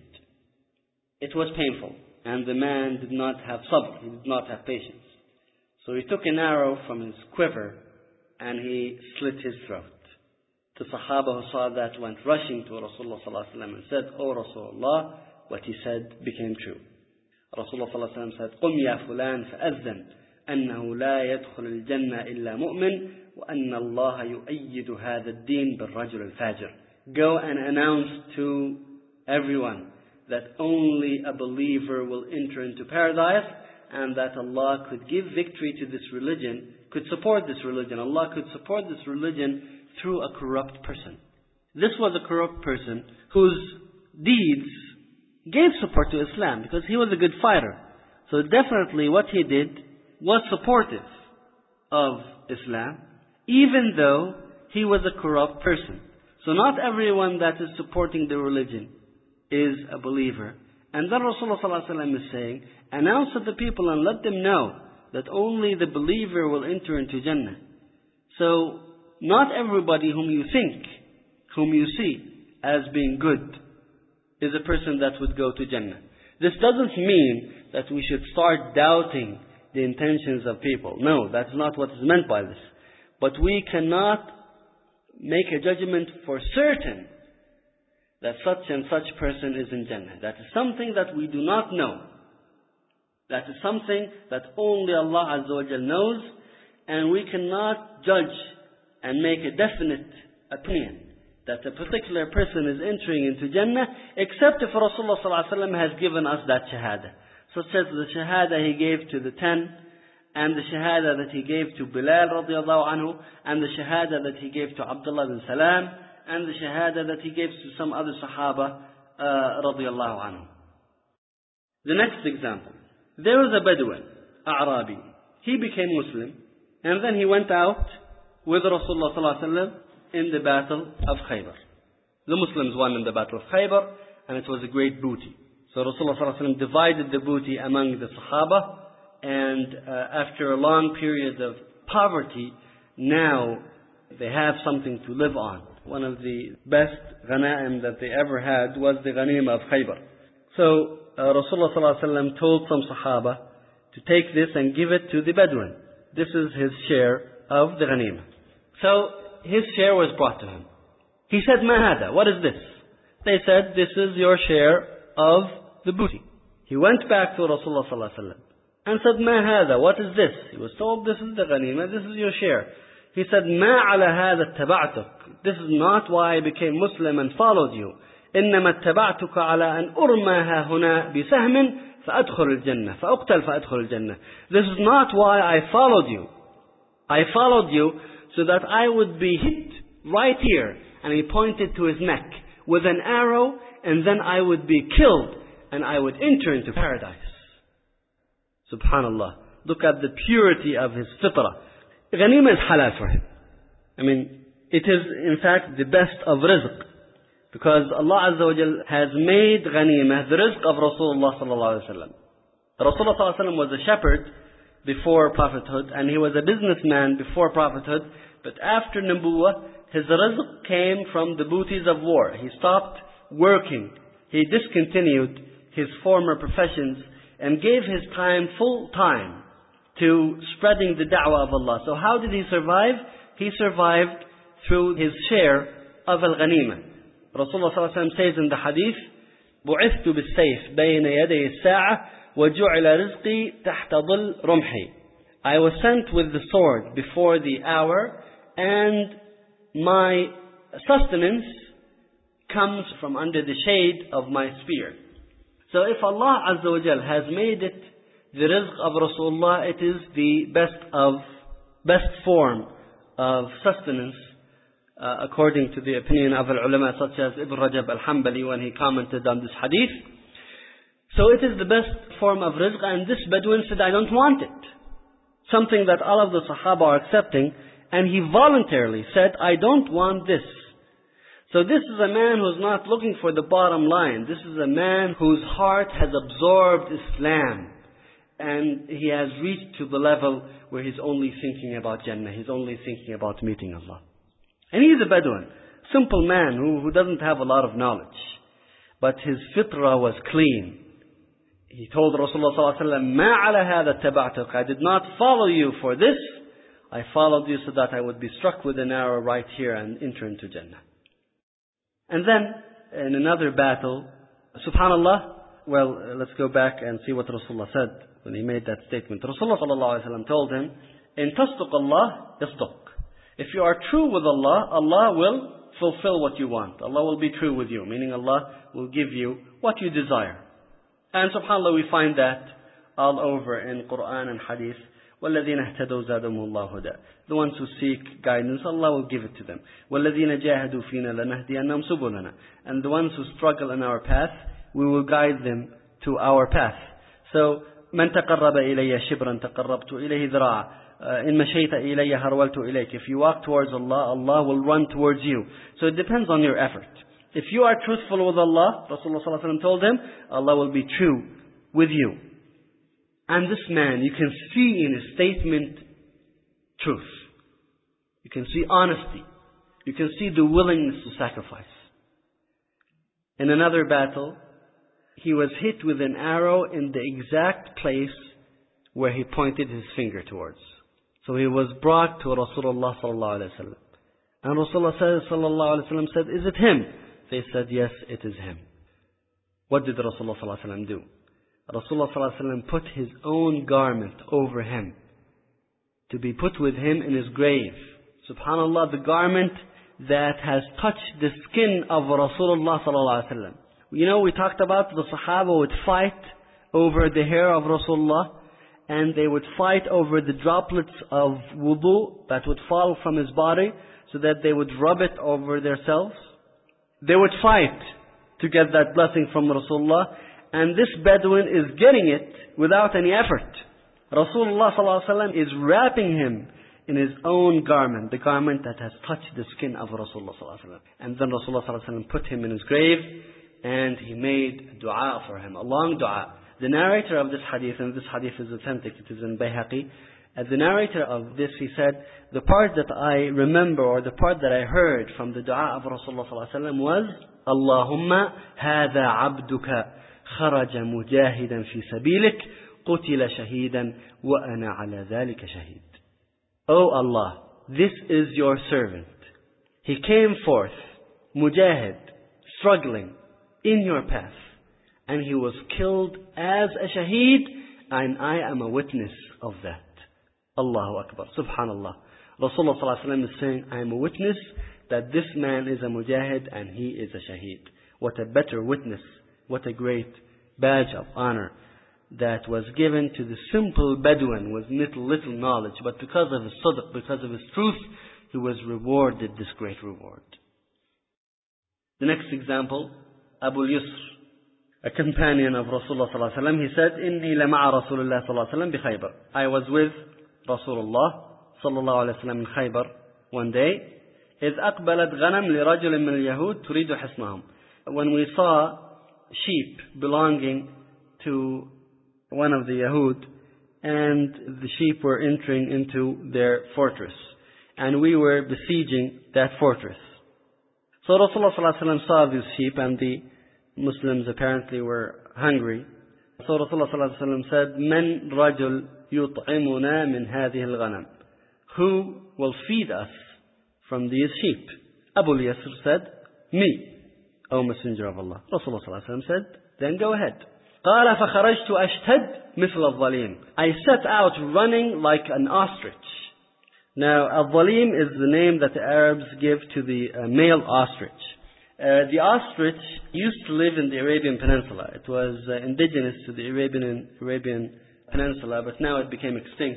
It was painful. And the man did not have sabr. He did not have patience. So he took an arrow from his quiver and he slit his throat. The Sahaba who saw that went rushing to Rasulullah sallallahu alaihi wasallam and said, "O Rasulullah, what he said became true." Rasulullah sallallahu alaihi wasallam said, "قم يا فلان فأذن أنه لا يدخل الجنة إلا مؤمن وأن الله يؤيد هذا الدين بالرجل الفاجر." Go and announce to everyone that only a believer will enter into paradise, and that Allah could give victory to this religion, could support this religion. Allah could support this religion through a corrupt person. This was a corrupt person whose deeds gave support to Islam, because he was a good fighter. So definitely what he did was supportive of Islam, even though he was a corrupt person. So not everyone that is supporting the religion is a believer. And then Rasulullah sallallahu alaihi wasallam is saying, announce to the people and let them know that only the believer will enter into Jannah. So not everybody whom you think, whom you see as being good, is a person that would go to Jannah. This doesn't mean that we should start doubting the intentions of people. No, that's not what is meant by this. But we cannot make a judgment for certain that such and such person is in Jannah. That is something that we do not know. That is something that only Allah Azza wa Jal knows, and we cannot judge and make a definite opinion that a particular person is entering into Jannah, except if Rasulullah sallallahu alaihi wasallam has given us that shahada. So it says the shahada he gave to the ten, and the shahada that he gave to Bilal radiallahu anhu, and the shahada that he gave to Abdullah bin Salam, and the shahada that he gave to some other Sahaba uh, radiallahu anhu. The next example. There was a Bedouin, A'rabi. He became Muslim, and then he went out with Rasulullah sallallahu alaihi wasallam in the battle of Khaybar. The Muslims won in the battle of Khaybar, and it was a great booty. So Rasulullah sallallahu alaihi wasallam divided the booty among the Sahaba, and uh, after a long period of poverty, now they have something to live on. One of the best ghanaim that they ever had was the ghanima of Khaybar. So uh, Rasulullah sallallahu alaihi wasallam told some Sahaba to take this and give it to the Bedouin. This is his share of the ghanima. So his share was brought to him. He said, "Ma hada, what is this?" They said, "This is your share of the booty." He went back to Rasulullah sallallahu alaihi wasallam and said, "Ma hada, what is this?" He was told, "This is the ghanima, this is your share." He said, "Ma ala hada taba'tuk. This is not why I became Muslim and followed you. إنما اتبعتك على أن أرمى هنا بسهم فأدخل الجنة فأقتل فأدخل الجنة. This is not why I followed you. I followed you so that I would be hit right here," and he pointed to his neck, "with an arrow, and then I would be killed and I would enter into paradise." Subhanallah. Look at the purity of his fitrah. Ghanima is halal for him. I mean, it is in fact the best of rizq, because Allah Azza wa Jal has made ghanima the rizq of Rasulullah sallallahu alaihi wasallam. Rasulullah sallallahu alaihi wasallam was a shepherd before prophethood, and he was a businessman before prophethood, but after Nubuwwah, his rizq came from the booties of war. He stopped working. He discontinued his former professions and gave his time, full time, to spreading the da'wah of Allah. So how did he survive? He survived through his share of al-ghanima. Rasulullah sallallahu alaihi wasallam says in the hadith, "Bu'ithtu bis-sayf bayna yaday as-sa'a wa ju'ila rizqi tahta dhil rumhi." I was sent with the sword before the hour, and my sustenance comes from under the shade of my spear. So if Allah Azza wa Jal has made it the rizq of Rasulullah, it is the best of best form of sustenance, uh, according to the opinion of al-ulama such as Ibn Rajab al-Hanbali when he commented on this hadith. So it is the best form of rizq, and this Bedouin said, I don't want it. Something that all of the Sahaba are accepting, and he voluntarily said, I don't want this. So this is a man who's not looking for the bottom line. This is a man whose heart has absorbed Islam, and he has reached to the level where he's only thinking about Jannah. He's only thinking about meeting Allah. And he's a Bedouin, simple man who, who doesn't have a lot of knowledge. But his fitrah was clean. He told Rasulullah sallallahu alaihi wasallam, "Ma ala hadha taba'tuk." I did not follow you for this. I followed you so that I would be struck with an arrow right here and enter into Jannah. And then, in another battle, subhanallah, well, let's go back and see what Rasulullah said when he made that statement. Rasulullah sallallahu alaihi wasallam told him, "In tasduq Allah, yasduq." If you are true with Allah, Allah will fulfill what you want. Allah will be true with you, meaning Allah will give you what you desire. And subhanAllah, we find that all over in Quran and Hadith. وَالَّذِينَ اهْتَدَوْا زَادَهُمُ اللَّهُ هُدًى. The ones who seek guidance, Allah will give it to them. وَالَّذِينَ جَاهَدُوا فِينَا لَنَهْدِيَنَّهُمْ سُبُلَنَا. And the ones who struggle in our path, we will guide them to our path. So, مَنْ تَقَرَّبَ إِلَيَّ شِبْرًا تَقَرَّبْتُ إِلَيْهِ ذِرَاعًا. إِنْ مَشَيْتَ إِلَيَّ هَرْوَلْتُ إِلَيْكَ. If you walk towards Allah, Allah will run towards you. So it depends on your effort. If you are truthful with Allah, Rasulullah sallallahu alaihi wasallam told him, Allah will be true with you. And this man, you can see in his statement truth. You can see honesty. You can see the willingness to sacrifice. In another battle, he was hit with an arrow in the exact place where he pointed his finger towards. So he was brought to Rasulullah sallallahu alaihi wasallam. And Rasulullah sallallahu alaihi wasallam said, "Is it him?" They said, "Yes, it is him." What did Rasulullah sallallahu alaihi wasallam do? Rasulullah sallallahu alaihi wasallam put his own garment over him to be put with him in his grave. Subhanallah, the garment that has touched the skin of Rasulullah sallallahu alaihi wasallam. You know, we talked about the Sahaba would fight over the hair of Rasulullah, and they would fight over the droplets of wudu that would fall from his body, so that they would rub it over themselves. They would fight to get that blessing from Rasulullah. And this Bedouin is getting it without any effort. Rasulullah sallallahu alaihi wasallam is wrapping him in his own garment, the garment that has touched the skin of Rasulullah sallallahu alaihi wasallam. And then Rasulullah sallallahu alaihi wasallam put him in his grave, and he made dua for him, a long dua. The narrator of this hadith, and this hadith is authentic, it is in Bayhaqi. As the narrator of this, he said, the part that I remember, or the part that I heard from the dua of Rasulullah sallallahu alaihi wasallam was, Allahumma hadha abduka. خرج مجاهدا في سبيلك قتل شهيدا وأنا على ذلك شهيد. O Allah, this is your servant. He came forth, mujahid, struggling in your path, and he was killed as a shaheed, and I am a witness of that. Allahu Akbar, subhanallah. Rasulullah sallallahu alaihi wasallam is saying, I am a witness that this man is a mujahid and he is a shaheed. What a better witness. What a great badge of honor that was given to the simple Bedouin with little, little knowledge. But because of his sadq, because of his truth, he was rewarded this great reward. The next example, Abu Yusr, a companion of Rasulullah sallallahu alaihi wasallam. He said, "Inni lama'a Rasulullah sallallahu alaihi wasallam bi Khaybar." I was with Rasulullah sallallahu alaihi wasallam in Khaybar one day. إذ أقبلت غنم لرجل من اليهود تريد حصنهم. When we saw sheep belonging to one of the Yahud, and the sheep were entering into their fortress, and we were besieging that fortress. So Rasulullah sallallahu alaihi wasallam saw these sheep, and the Muslims apparently were hungry. So Rasulullah sallallahu alaihi wasallam said, "Man rajul yut'imuna min hadhihi al-ghanam?" Who will feed us from these sheep? Abu Yasr said, "Me, O Messenger of Allah." Rasulullah sallallahu alaihi wasallam said, "Then go ahead." قال فخرجت أشتد مثل الظليم. I set out running like an ostrich. Now, al-dhalim is the name that the Arabs give to the uh, male ostrich. Uh, the ostrich used to live in the Arabian Peninsula. It was uh, indigenous to the Arabian, Arabian Peninsula, but now it became extinct.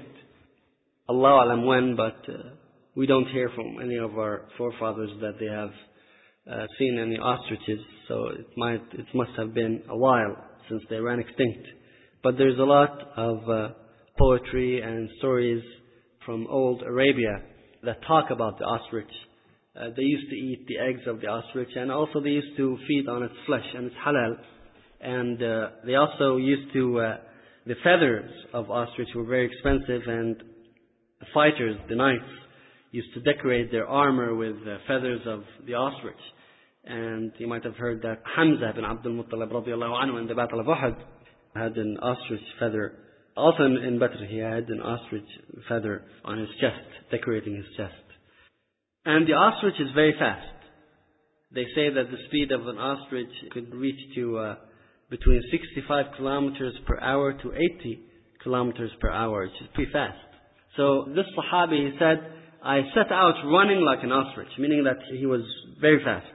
Allah alam when, but uh, we don't hear from any of our forefathers that they have uh, seen any ostriches, so it might, it must have been a while since they ran extinct. But there's a lot of uh, poetry and stories from old Arabia that talk about the ostrich. Uh, they used to eat the eggs of the ostrich, and also they used to feed on its flesh, and it's halal. And uh, they also used to, uh, the feathers of ostrich were very expensive, and the fighters, the knights, used to decorate their armor with uh, feathers of the ostrich. And you might have heard that Hamza bin Abdul Muttalib radiallahu anhu in the Battle of Uhud had an ostrich feather. Also in, in Badr he had an ostrich feather on his chest, decorating his chest. And the ostrich is very fast. They say that the speed of an ostrich could reach to uh, between sixty-five kilometers per hour to eighty kilometers per hour, which is pretty fast. So this Sahabi, he said, I set out running like an ostrich, meaning that he was very fast.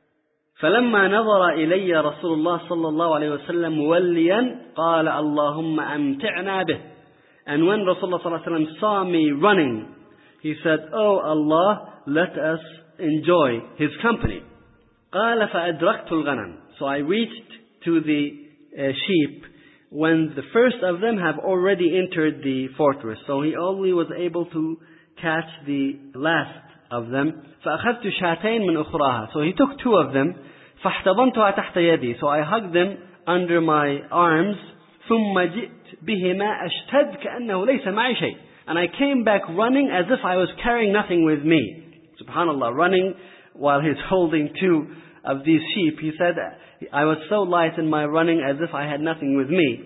فلما نظر إلي رسول الله صلى الله عليه وسلم موليا قال اللهم أمتعنا به. And when Rasulullah صلى الله عليه وسلم saw me running, he said, Oh Allah, let us enjoy his company. قال فأدركت الغنم. So I reached to the uh, sheep when the first of them have already entered the fortress. So he only was able to catch the last of them. فأخذت شاتين من أخراها. So he took two of them. فاحتضنتها تحت يدي. So I hugged them under my arms. ثم جئت بهما أشتد كأنه ليس معي شيء. And I came back running as if I was carrying nothing with me. Subhanallah, running while he's holding two of these sheep. He said, I was so light in my running as if I had nothing with me.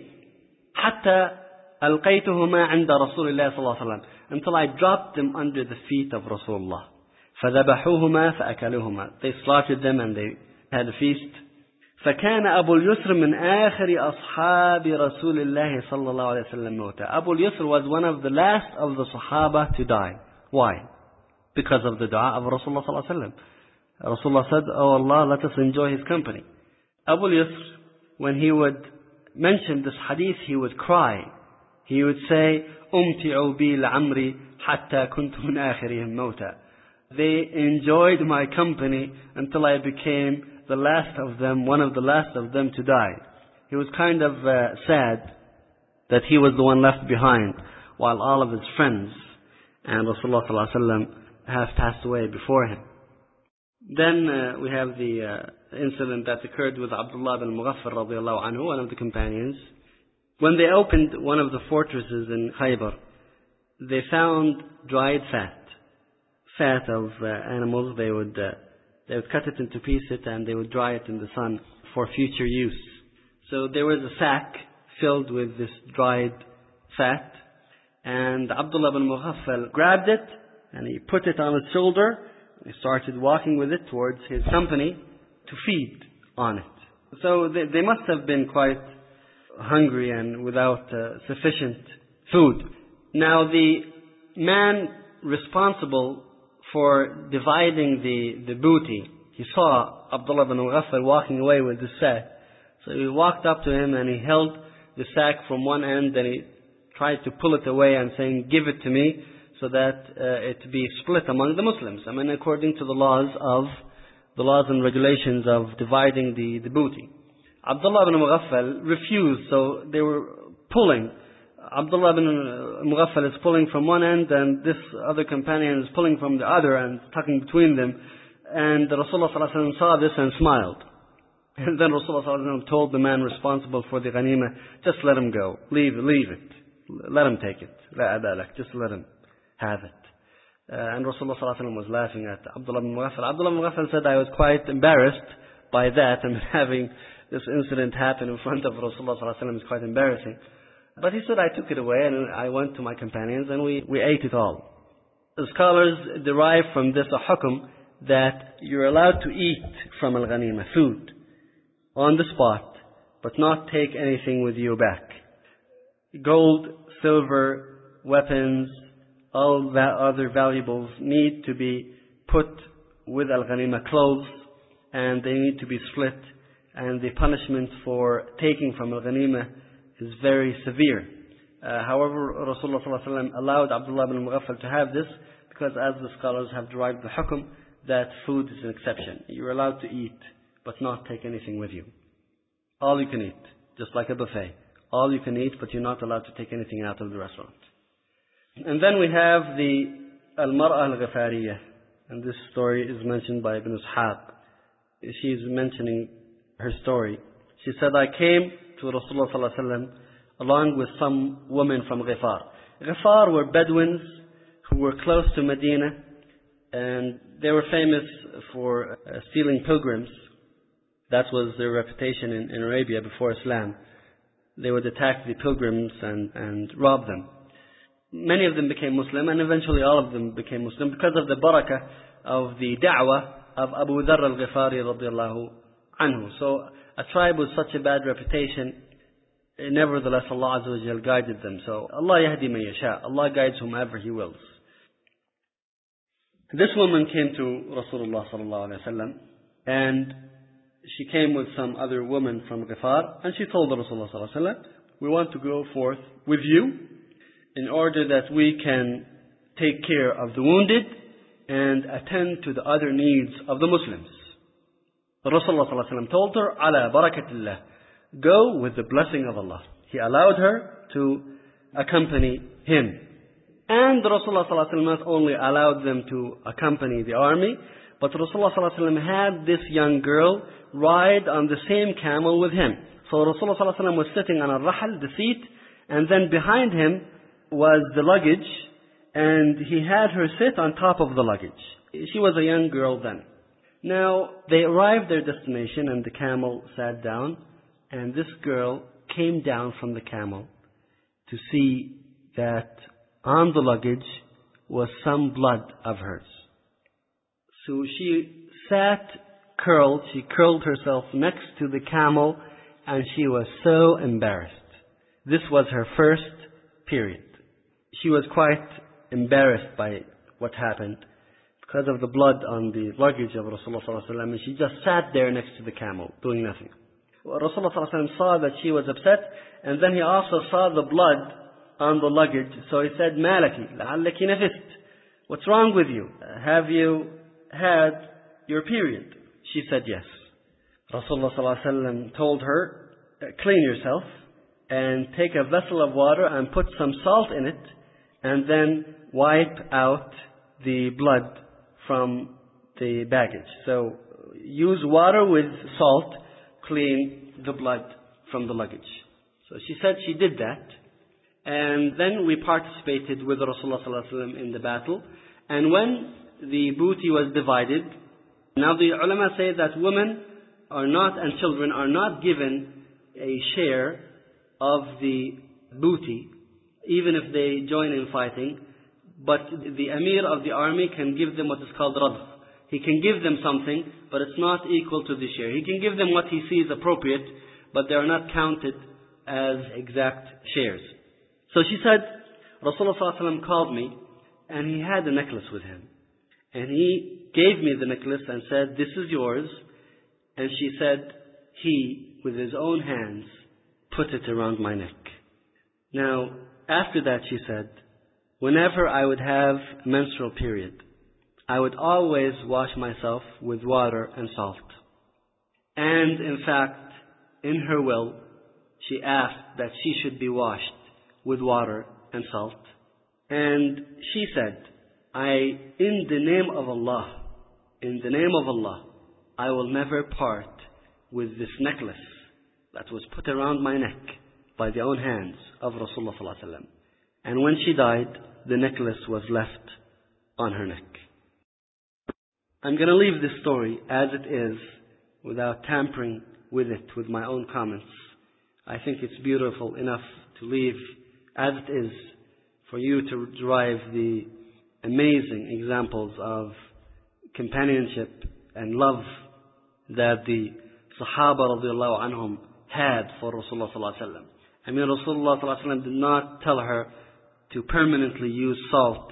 حتى ألقيتهما عند رسول الله صلى الله عليه وسلم. Until I dropped them under the feet of Rasulullah. فذبحوهما فأكلوهما. They slaughtered them and they had a feast. فكان أبو اليسر من آخر أصحاب رسول الله صلى الله عليه وسلم موتا. Abu al-Yusr was one of the last of the Sahaba to die. Why? Because of the dua of Rasulullah صلى الله عليه وسلم. Rasulullah said, Oh Allah, let us enjoy his company. Abu al-Yusr, when he would mention this hadith, he would cry. He would say, أمتعوا بي لعمري حتى كنت من آخرهم موتا. They enjoyed my company until I became the last of them, one of the last of them to die. He was kind of uh, sad that he was the one left behind, while all of his friends and Rasulullah sallallahu alaihi wasallam have passed away before him. Then uh, we have the uh, incident that occurred with Abdullah bin Mughaffal radiallahu anhu, one of the companions. When they opened one of the fortresses in Khaybar, they found dried fat, fat of uh, animals. They would uh, they would cut it into pieces and they would dry it in the sun for future use. So there was a sack filled with this dried fat, and Abdullah bin Mughaffal grabbed it and he put it on his shoulder. He started walking with it towards his company to feed on it. So they, they must have been quite hungry and without uh, sufficient food. Now the man responsible for dividing the, the booty, he saw Abdullah bin Mughaffal walking away with the sack. So he walked up to him and he held the sack from one end and he tried to pull it away and saying, give it to me, so that uh, it be split among the Muslims. I mean, according to the laws of the laws and regulations of dividing the, the booty. Abdullah bin Mughaffal refused, so they were pulling. Abdullah bin Mughaffal is pulling from one end, and this other companion is pulling from the other and tucking between them. And the Rasulullah sallallahu alaihi wasallam saw this and smiled. And then Rasulullah sallallahu alaihi wasallam told the man responsible for the ghanimah, just let him go, leave, leave it, let him take it. La abalak, just let him have it. Uh, and Rasulullah sallallahu alaihi wasallam was laughing at Abdullah bin Mughaffal. Abdullah bin Mughaffal said, I was quite embarrassed by that, and having this incident happen in front of Rasulullah sallallahu alaihi wasallam is quite embarrassing. But he said, I took it away and I went to my companions and we, we ate it all. The scholars derive from this a hukum that you're allowed to eat from al-ghanimah, food, on the spot, but not take anything with you back. Gold, silver, weapons, all the other valuables need to be put with al-ghanima, clothes, and they need to be split, and the punishment for taking from al-ghanima is very severe. Uh, however, Rasulullah sallallahu alaihi wasallam allowed Abdullah ibn Mughaffal to have this because, as the scholars have derived the hukum, that food is an exception. You're allowed to eat, but not take anything with you. All you can eat, just like a buffet. All you can eat, but you're not allowed to take anything out of the restaurant. And then we have the Al-Mar'a Al-Ghafariyah. And this story is mentioned by Ibn Ishaq. She's mentioning her story. She said, I came to Rasulullah sallallahu alaihi wasallam along with some women from Ghifar. Ghifar were Bedouins who were close to Medina, and they were famous for uh, stealing pilgrims. That was their reputation in, in Arabia before Islam. They would attack the pilgrims and, and rob them. Many of them became Muslim, and eventually all of them became Muslim because of the barakah of the da'wah of Abu Dharr al-Ghifari radiallahu anhu. So a tribe with such a bad reputation, nevertheless Allah Azza wa Jal guided them. So Allah yahdi man yasha. Allah guides whomever He wills. This woman came to Rasulullah sallallahu alaihi wasallam, and she came with some other woman from Ghifar, and she told Rasulullah sallallahu alaihi wasallam, we want to go forth with you in order that we can take care of the wounded and attend to the other needs of the Muslims. Rasulullah sallallahu alaihi wasallam told her, ala barakatillah, go with the blessing of Allah. He allowed her to accompany him. And Rasulullah sallallahu alaihi wasallam not only allowed them to accompany the army, but Rasulullah sallallahu alaihi wasallam had this young girl ride on the same camel with him. So Rasulullah sallallahu alaihi wasallam was sitting on a rahal, the seat, and then behind him was the luggage, and he had her sit on top of the luggage. She was a young girl then. Now, they arrived their destination, and the camel sat down, and this girl came down from the camel to see that on the luggage was some blood of hers. So she sat curled, she curled herself next to the camel, and she was so embarrassed. This was her first period. She was quite embarrassed by what happened because of the blood on the luggage of Rasulullah sallallahu alaihi wasallam, and she just sat there next to the camel, doing nothing. Rasulullah sallallahu alaihi wasallam saw that she was upset, and then he also saw the blood on the luggage, so he said, Malaki, la'allaki nafist. What's wrong with you? Have you had your period? She said yes. Rasulullah sallallahu alaihi wasallam told her, clean yourself and take a vessel of water and put some salt in it, and then wipe out the blood from the baggage. So use water with salt, clean the blood from the luggage. So she said she did that, and then we participated with Rasulullah sallallahu alaihi wasallam in the battle. And when the booty was divided, now the ulama say that women are not, and children are not given a share of the booty, even if they join in fighting, but the Amir of the army can give them what is called radf. He can give them something, but it's not equal to the share. He can give them what he sees appropriate, but they are not counted as exact shares. So she said, Rasulullah sallallahu alaihi wasallam called me, and he had a necklace with him. And he gave me the necklace and said, this is yours. And she said, he, with his own hands, put it around my neck. Now, after that she said, whenever I would have a menstrual period, I would always wash myself with water and salt. And in fact, in her will, she asked that she should be washed with water and salt. And she said, I, in the name of Allah, in the name of Allah, I will never part with this necklace that was put around my neck by the own hands of Rasulullah sallallahu alaihi wasallam. And when she died, the necklace was left on her neck. I'm going to leave this story as it is, without tampering with it with my own comments. I think it's beautiful enough to leave as it is, for you to derive the amazing examples of companionship and love that the Sahaba radiallahu anhum had for Rasulullah sallallahu alaihi wasallam. I mean, Rasulullah sallallahu alaihi wasallam did not tell her to permanently use salt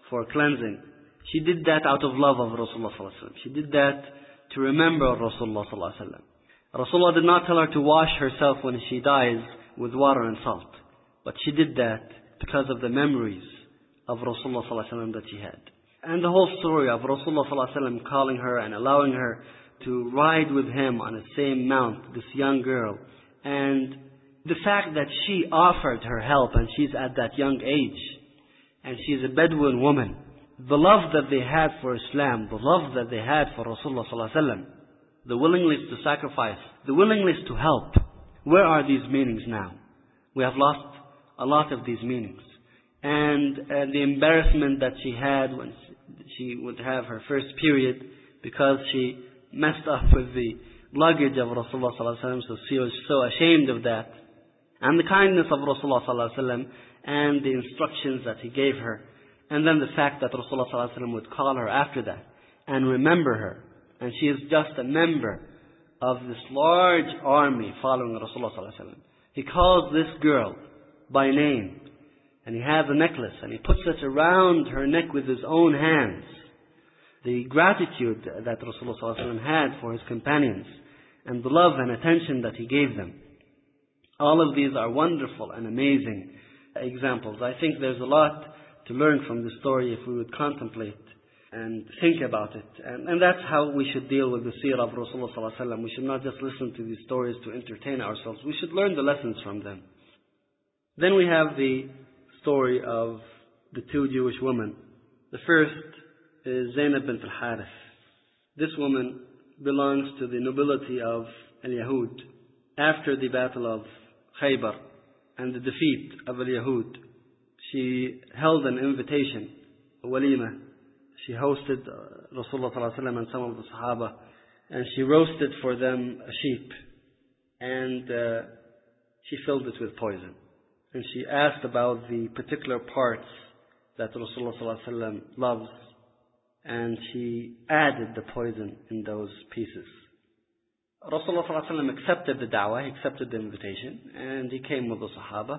for cleansing. She did that out of love of Rasulullah sallallahu alaihi wasallam. She did that to remember Rasulullah sallallahu alaihi wasallam. Rasulullah did not tell her to wash herself when she dies with water and salt, but she did that because of the memories of Rasulullah sallallahu alaihi wasallam that she had. And the whole story of Rasulullah sallallahu alaihi wasallam calling her and allowing her to ride with him on the same mount, this young girl, and the fact that she offered her help and she's at that young age, and she's a Bedouin woman. The love that they had for Islam, the love that they had for Rasulullah sallallahu alaihi wasallam, the willingness to sacrifice, the willingness to help. Where are these meanings now? We have lost a lot of these meanings. And uh, the embarrassment that she had when she would have her first period because she messed up with the luggage of Rasulullah sallallahu alaihi wasallam, so she was so ashamed of that. And the kindness of Rasulullah sallallahu alaihi wasallam and the instructions that he gave her. And then the fact that Rasulullah sallallahu alaihi wasallam would call her after that and remember her. And she is just a member of this large army following Rasulullah sallallahu alaihi wasallam. He calls this girl by name. And he has a necklace and he puts it around her neck with his own hands. The gratitude that Rasulullah sallallahu alaihi wasallam had for his companions and the love and attention that he gave them. All of these are wonderful and amazing examples. I think there's a lot to learn from this story if we would contemplate and think about it. And, and that's how we should deal with the seerah of Rasulullah sallallahu alaihi wasallam. We should not just listen to these stories to entertain ourselves. We should learn the lessons from them. Then we have the story of the two Jewish women. The first is Zainab bint al-Harith. This woman belongs to the nobility of al-Yahud. After the battle of Khaybar and the defeat of al-Yahud, she held an invitation, a walima. She hosted uh, Rasulullah sallallahu alaihi wasallam and some of the Sahaba, and she roasted for them a sheep, and uh, she filled it with poison. And she asked about the particular parts that Rasulullah sallallahu alaihi wasallam loves, and she added the poison in those pieces. Rasulullah sallallahu alaihi wasallam accepted the da'wah, he accepted the invitation, and he came with the Sahaba,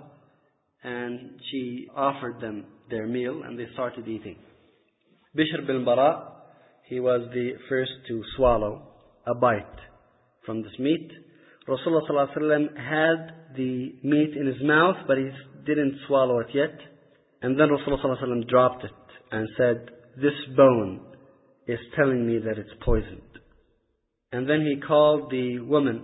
and she offered them their meal, and they started eating. Bishr bin Bara, he was the first to swallow a bite from this meat. Rasulullah sallallahu alaihi wasallam had the meat in his mouth, but he didn't swallow it yet. And then Rasulullah sallallahu alaihi wasallam dropped it and said, "This bone is telling me that it's poisoned." And then he called the woman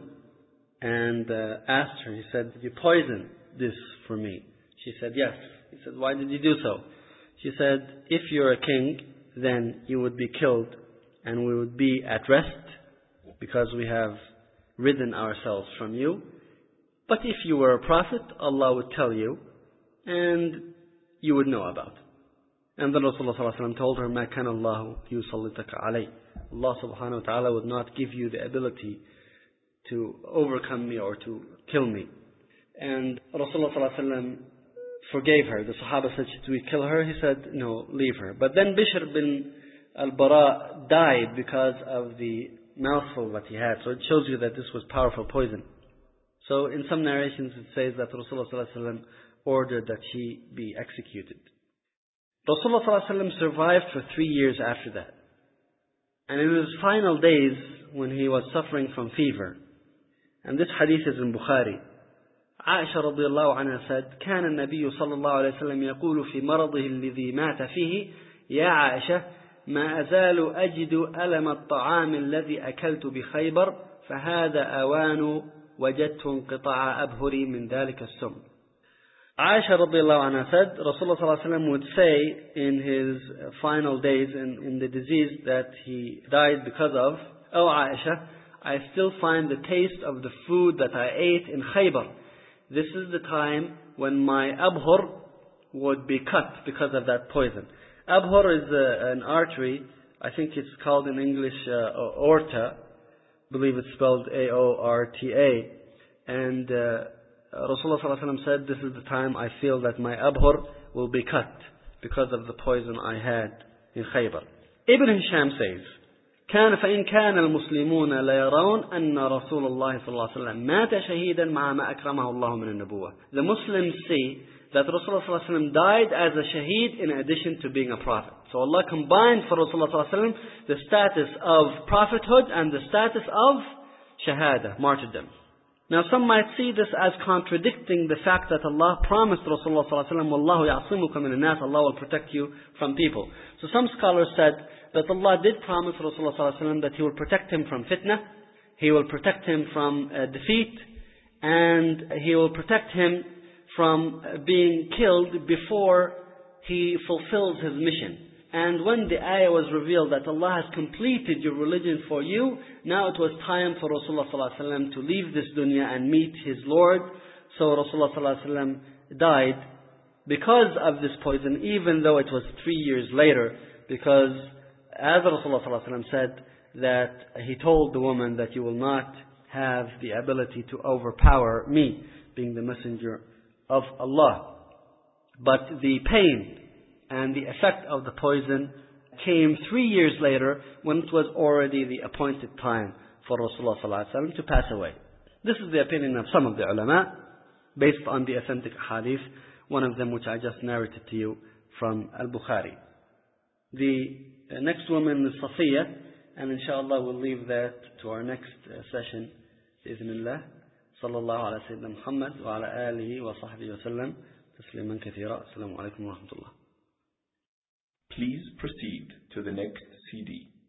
and uh, asked her, he said, "Did you poison this for me?" She said, "Yes." He said, "Why did you do so?" She said, "If you're a king, then you would be killed and we would be at rest because we have ridden ourselves from you. But if you were a prophet, Allah would tell you and you would know about it." And then Rasulullah sallallahu alaihi wasallam told her, "Ma kana Allahu yusallitaka alayh." Allah subhanahu wa ta'ala would not give you the ability to overcome me or to kill me. And Rasulullah sallallahu alaihi wasallam forgave her. The Sahaba said, "Should we kill her?" He said, "No, leave her." But then Bishr bin al-Bara died because of the mouthful that he had. So it shows you that this was powerful poison. So in some narrations it says that Rasulullah sallallahu alaihi wasallam ordered that she be executed. Rasulullah sallallahu alaihi wasallam survived for three years after that. And in his final days, when he was suffering from fever, and this hadith is in Bukhari, Aisha رضي الله عنها said, كان النبي صلى الله عليه وسلم يقول في مرضه الذي مات فيه يا عائشة ما أزال أجد ألم الطعام الذي أكلت بخيبر فهذا أوان وجدت انقطاع أبهري من ذلك السم. Aisha رضي الله عنها said, Rasulullah صلى الله عليه وسلم would say in his final days in, in the disease that he died because of, "Oh Aisha, I still find the taste of the food that I ate in Khaybar. This is the time when my abhur would be cut because of that poison." Abhur is uh, an artery. I think it's called in English uh, aorta. I believe it's spelled A O R T A. And uh, Rasulullah sallallahu alaihi wasallam said, "This is the time I feel that my abhur will be cut because of the poison I had in Khaybar." Ibn Hisham says, كان فإن كان المسلمون لا يرون أن رسول الله صلى الله عليه وسلم مات شهيدا مع ما أكرمه الله من النبوة. The Muslims see that Rasulullah sallallahu alaihi wasallam died as a shaheed in addition to being a prophet. So Allah combined for Rasulullah sallallahu alaihi wasallam the status of prophethood and the status of shahada, martyrdom. Now some might see this as contradicting the fact that Allah promised Rasulullah sallallahu alaihi wasallam, Wallahu ya'asimuka min al-nas, Allah will protect you from people. So some scholars said that Allah did promise Rasulullah sallallahu alaihi wasallam that He will protect him from fitna, He will protect him from uh, defeat, and He will protect him from uh, being killed before he fulfills his mission. And when the ayah was revealed that Allah has completed your religion for you, now it was time for Rasulullah sallallahu alaihi wasallam to leave this dunya and meet his Lord. So Rasulullah sallallahu alaihi wasallam died because of this poison, even though it was three years later, because as Rasulullah sallallahu alaihi wasallam said, that he told the woman that you will not have the ability to overpower me, being the messenger of Allah. But the pain and the effect of the poison came three years later, when it was already the appointed time for Rasulullah sallallahu alaihi wasallam to pass away. This is the opinion of some of the ulama, based on the authentic hadith, one of them which I just narrated to you from Al-Bukhari. The next woman is Safiya, and inshallah we'll leave that to our next uh, session, bi'idhnillah. Sallallahu ala Sayyidina Muhammad wa ala alihi wa sahbihi wa sallam. Tasliman kathira. Assalamu alaikum wa rahmatullah. Please proceed to the next C D.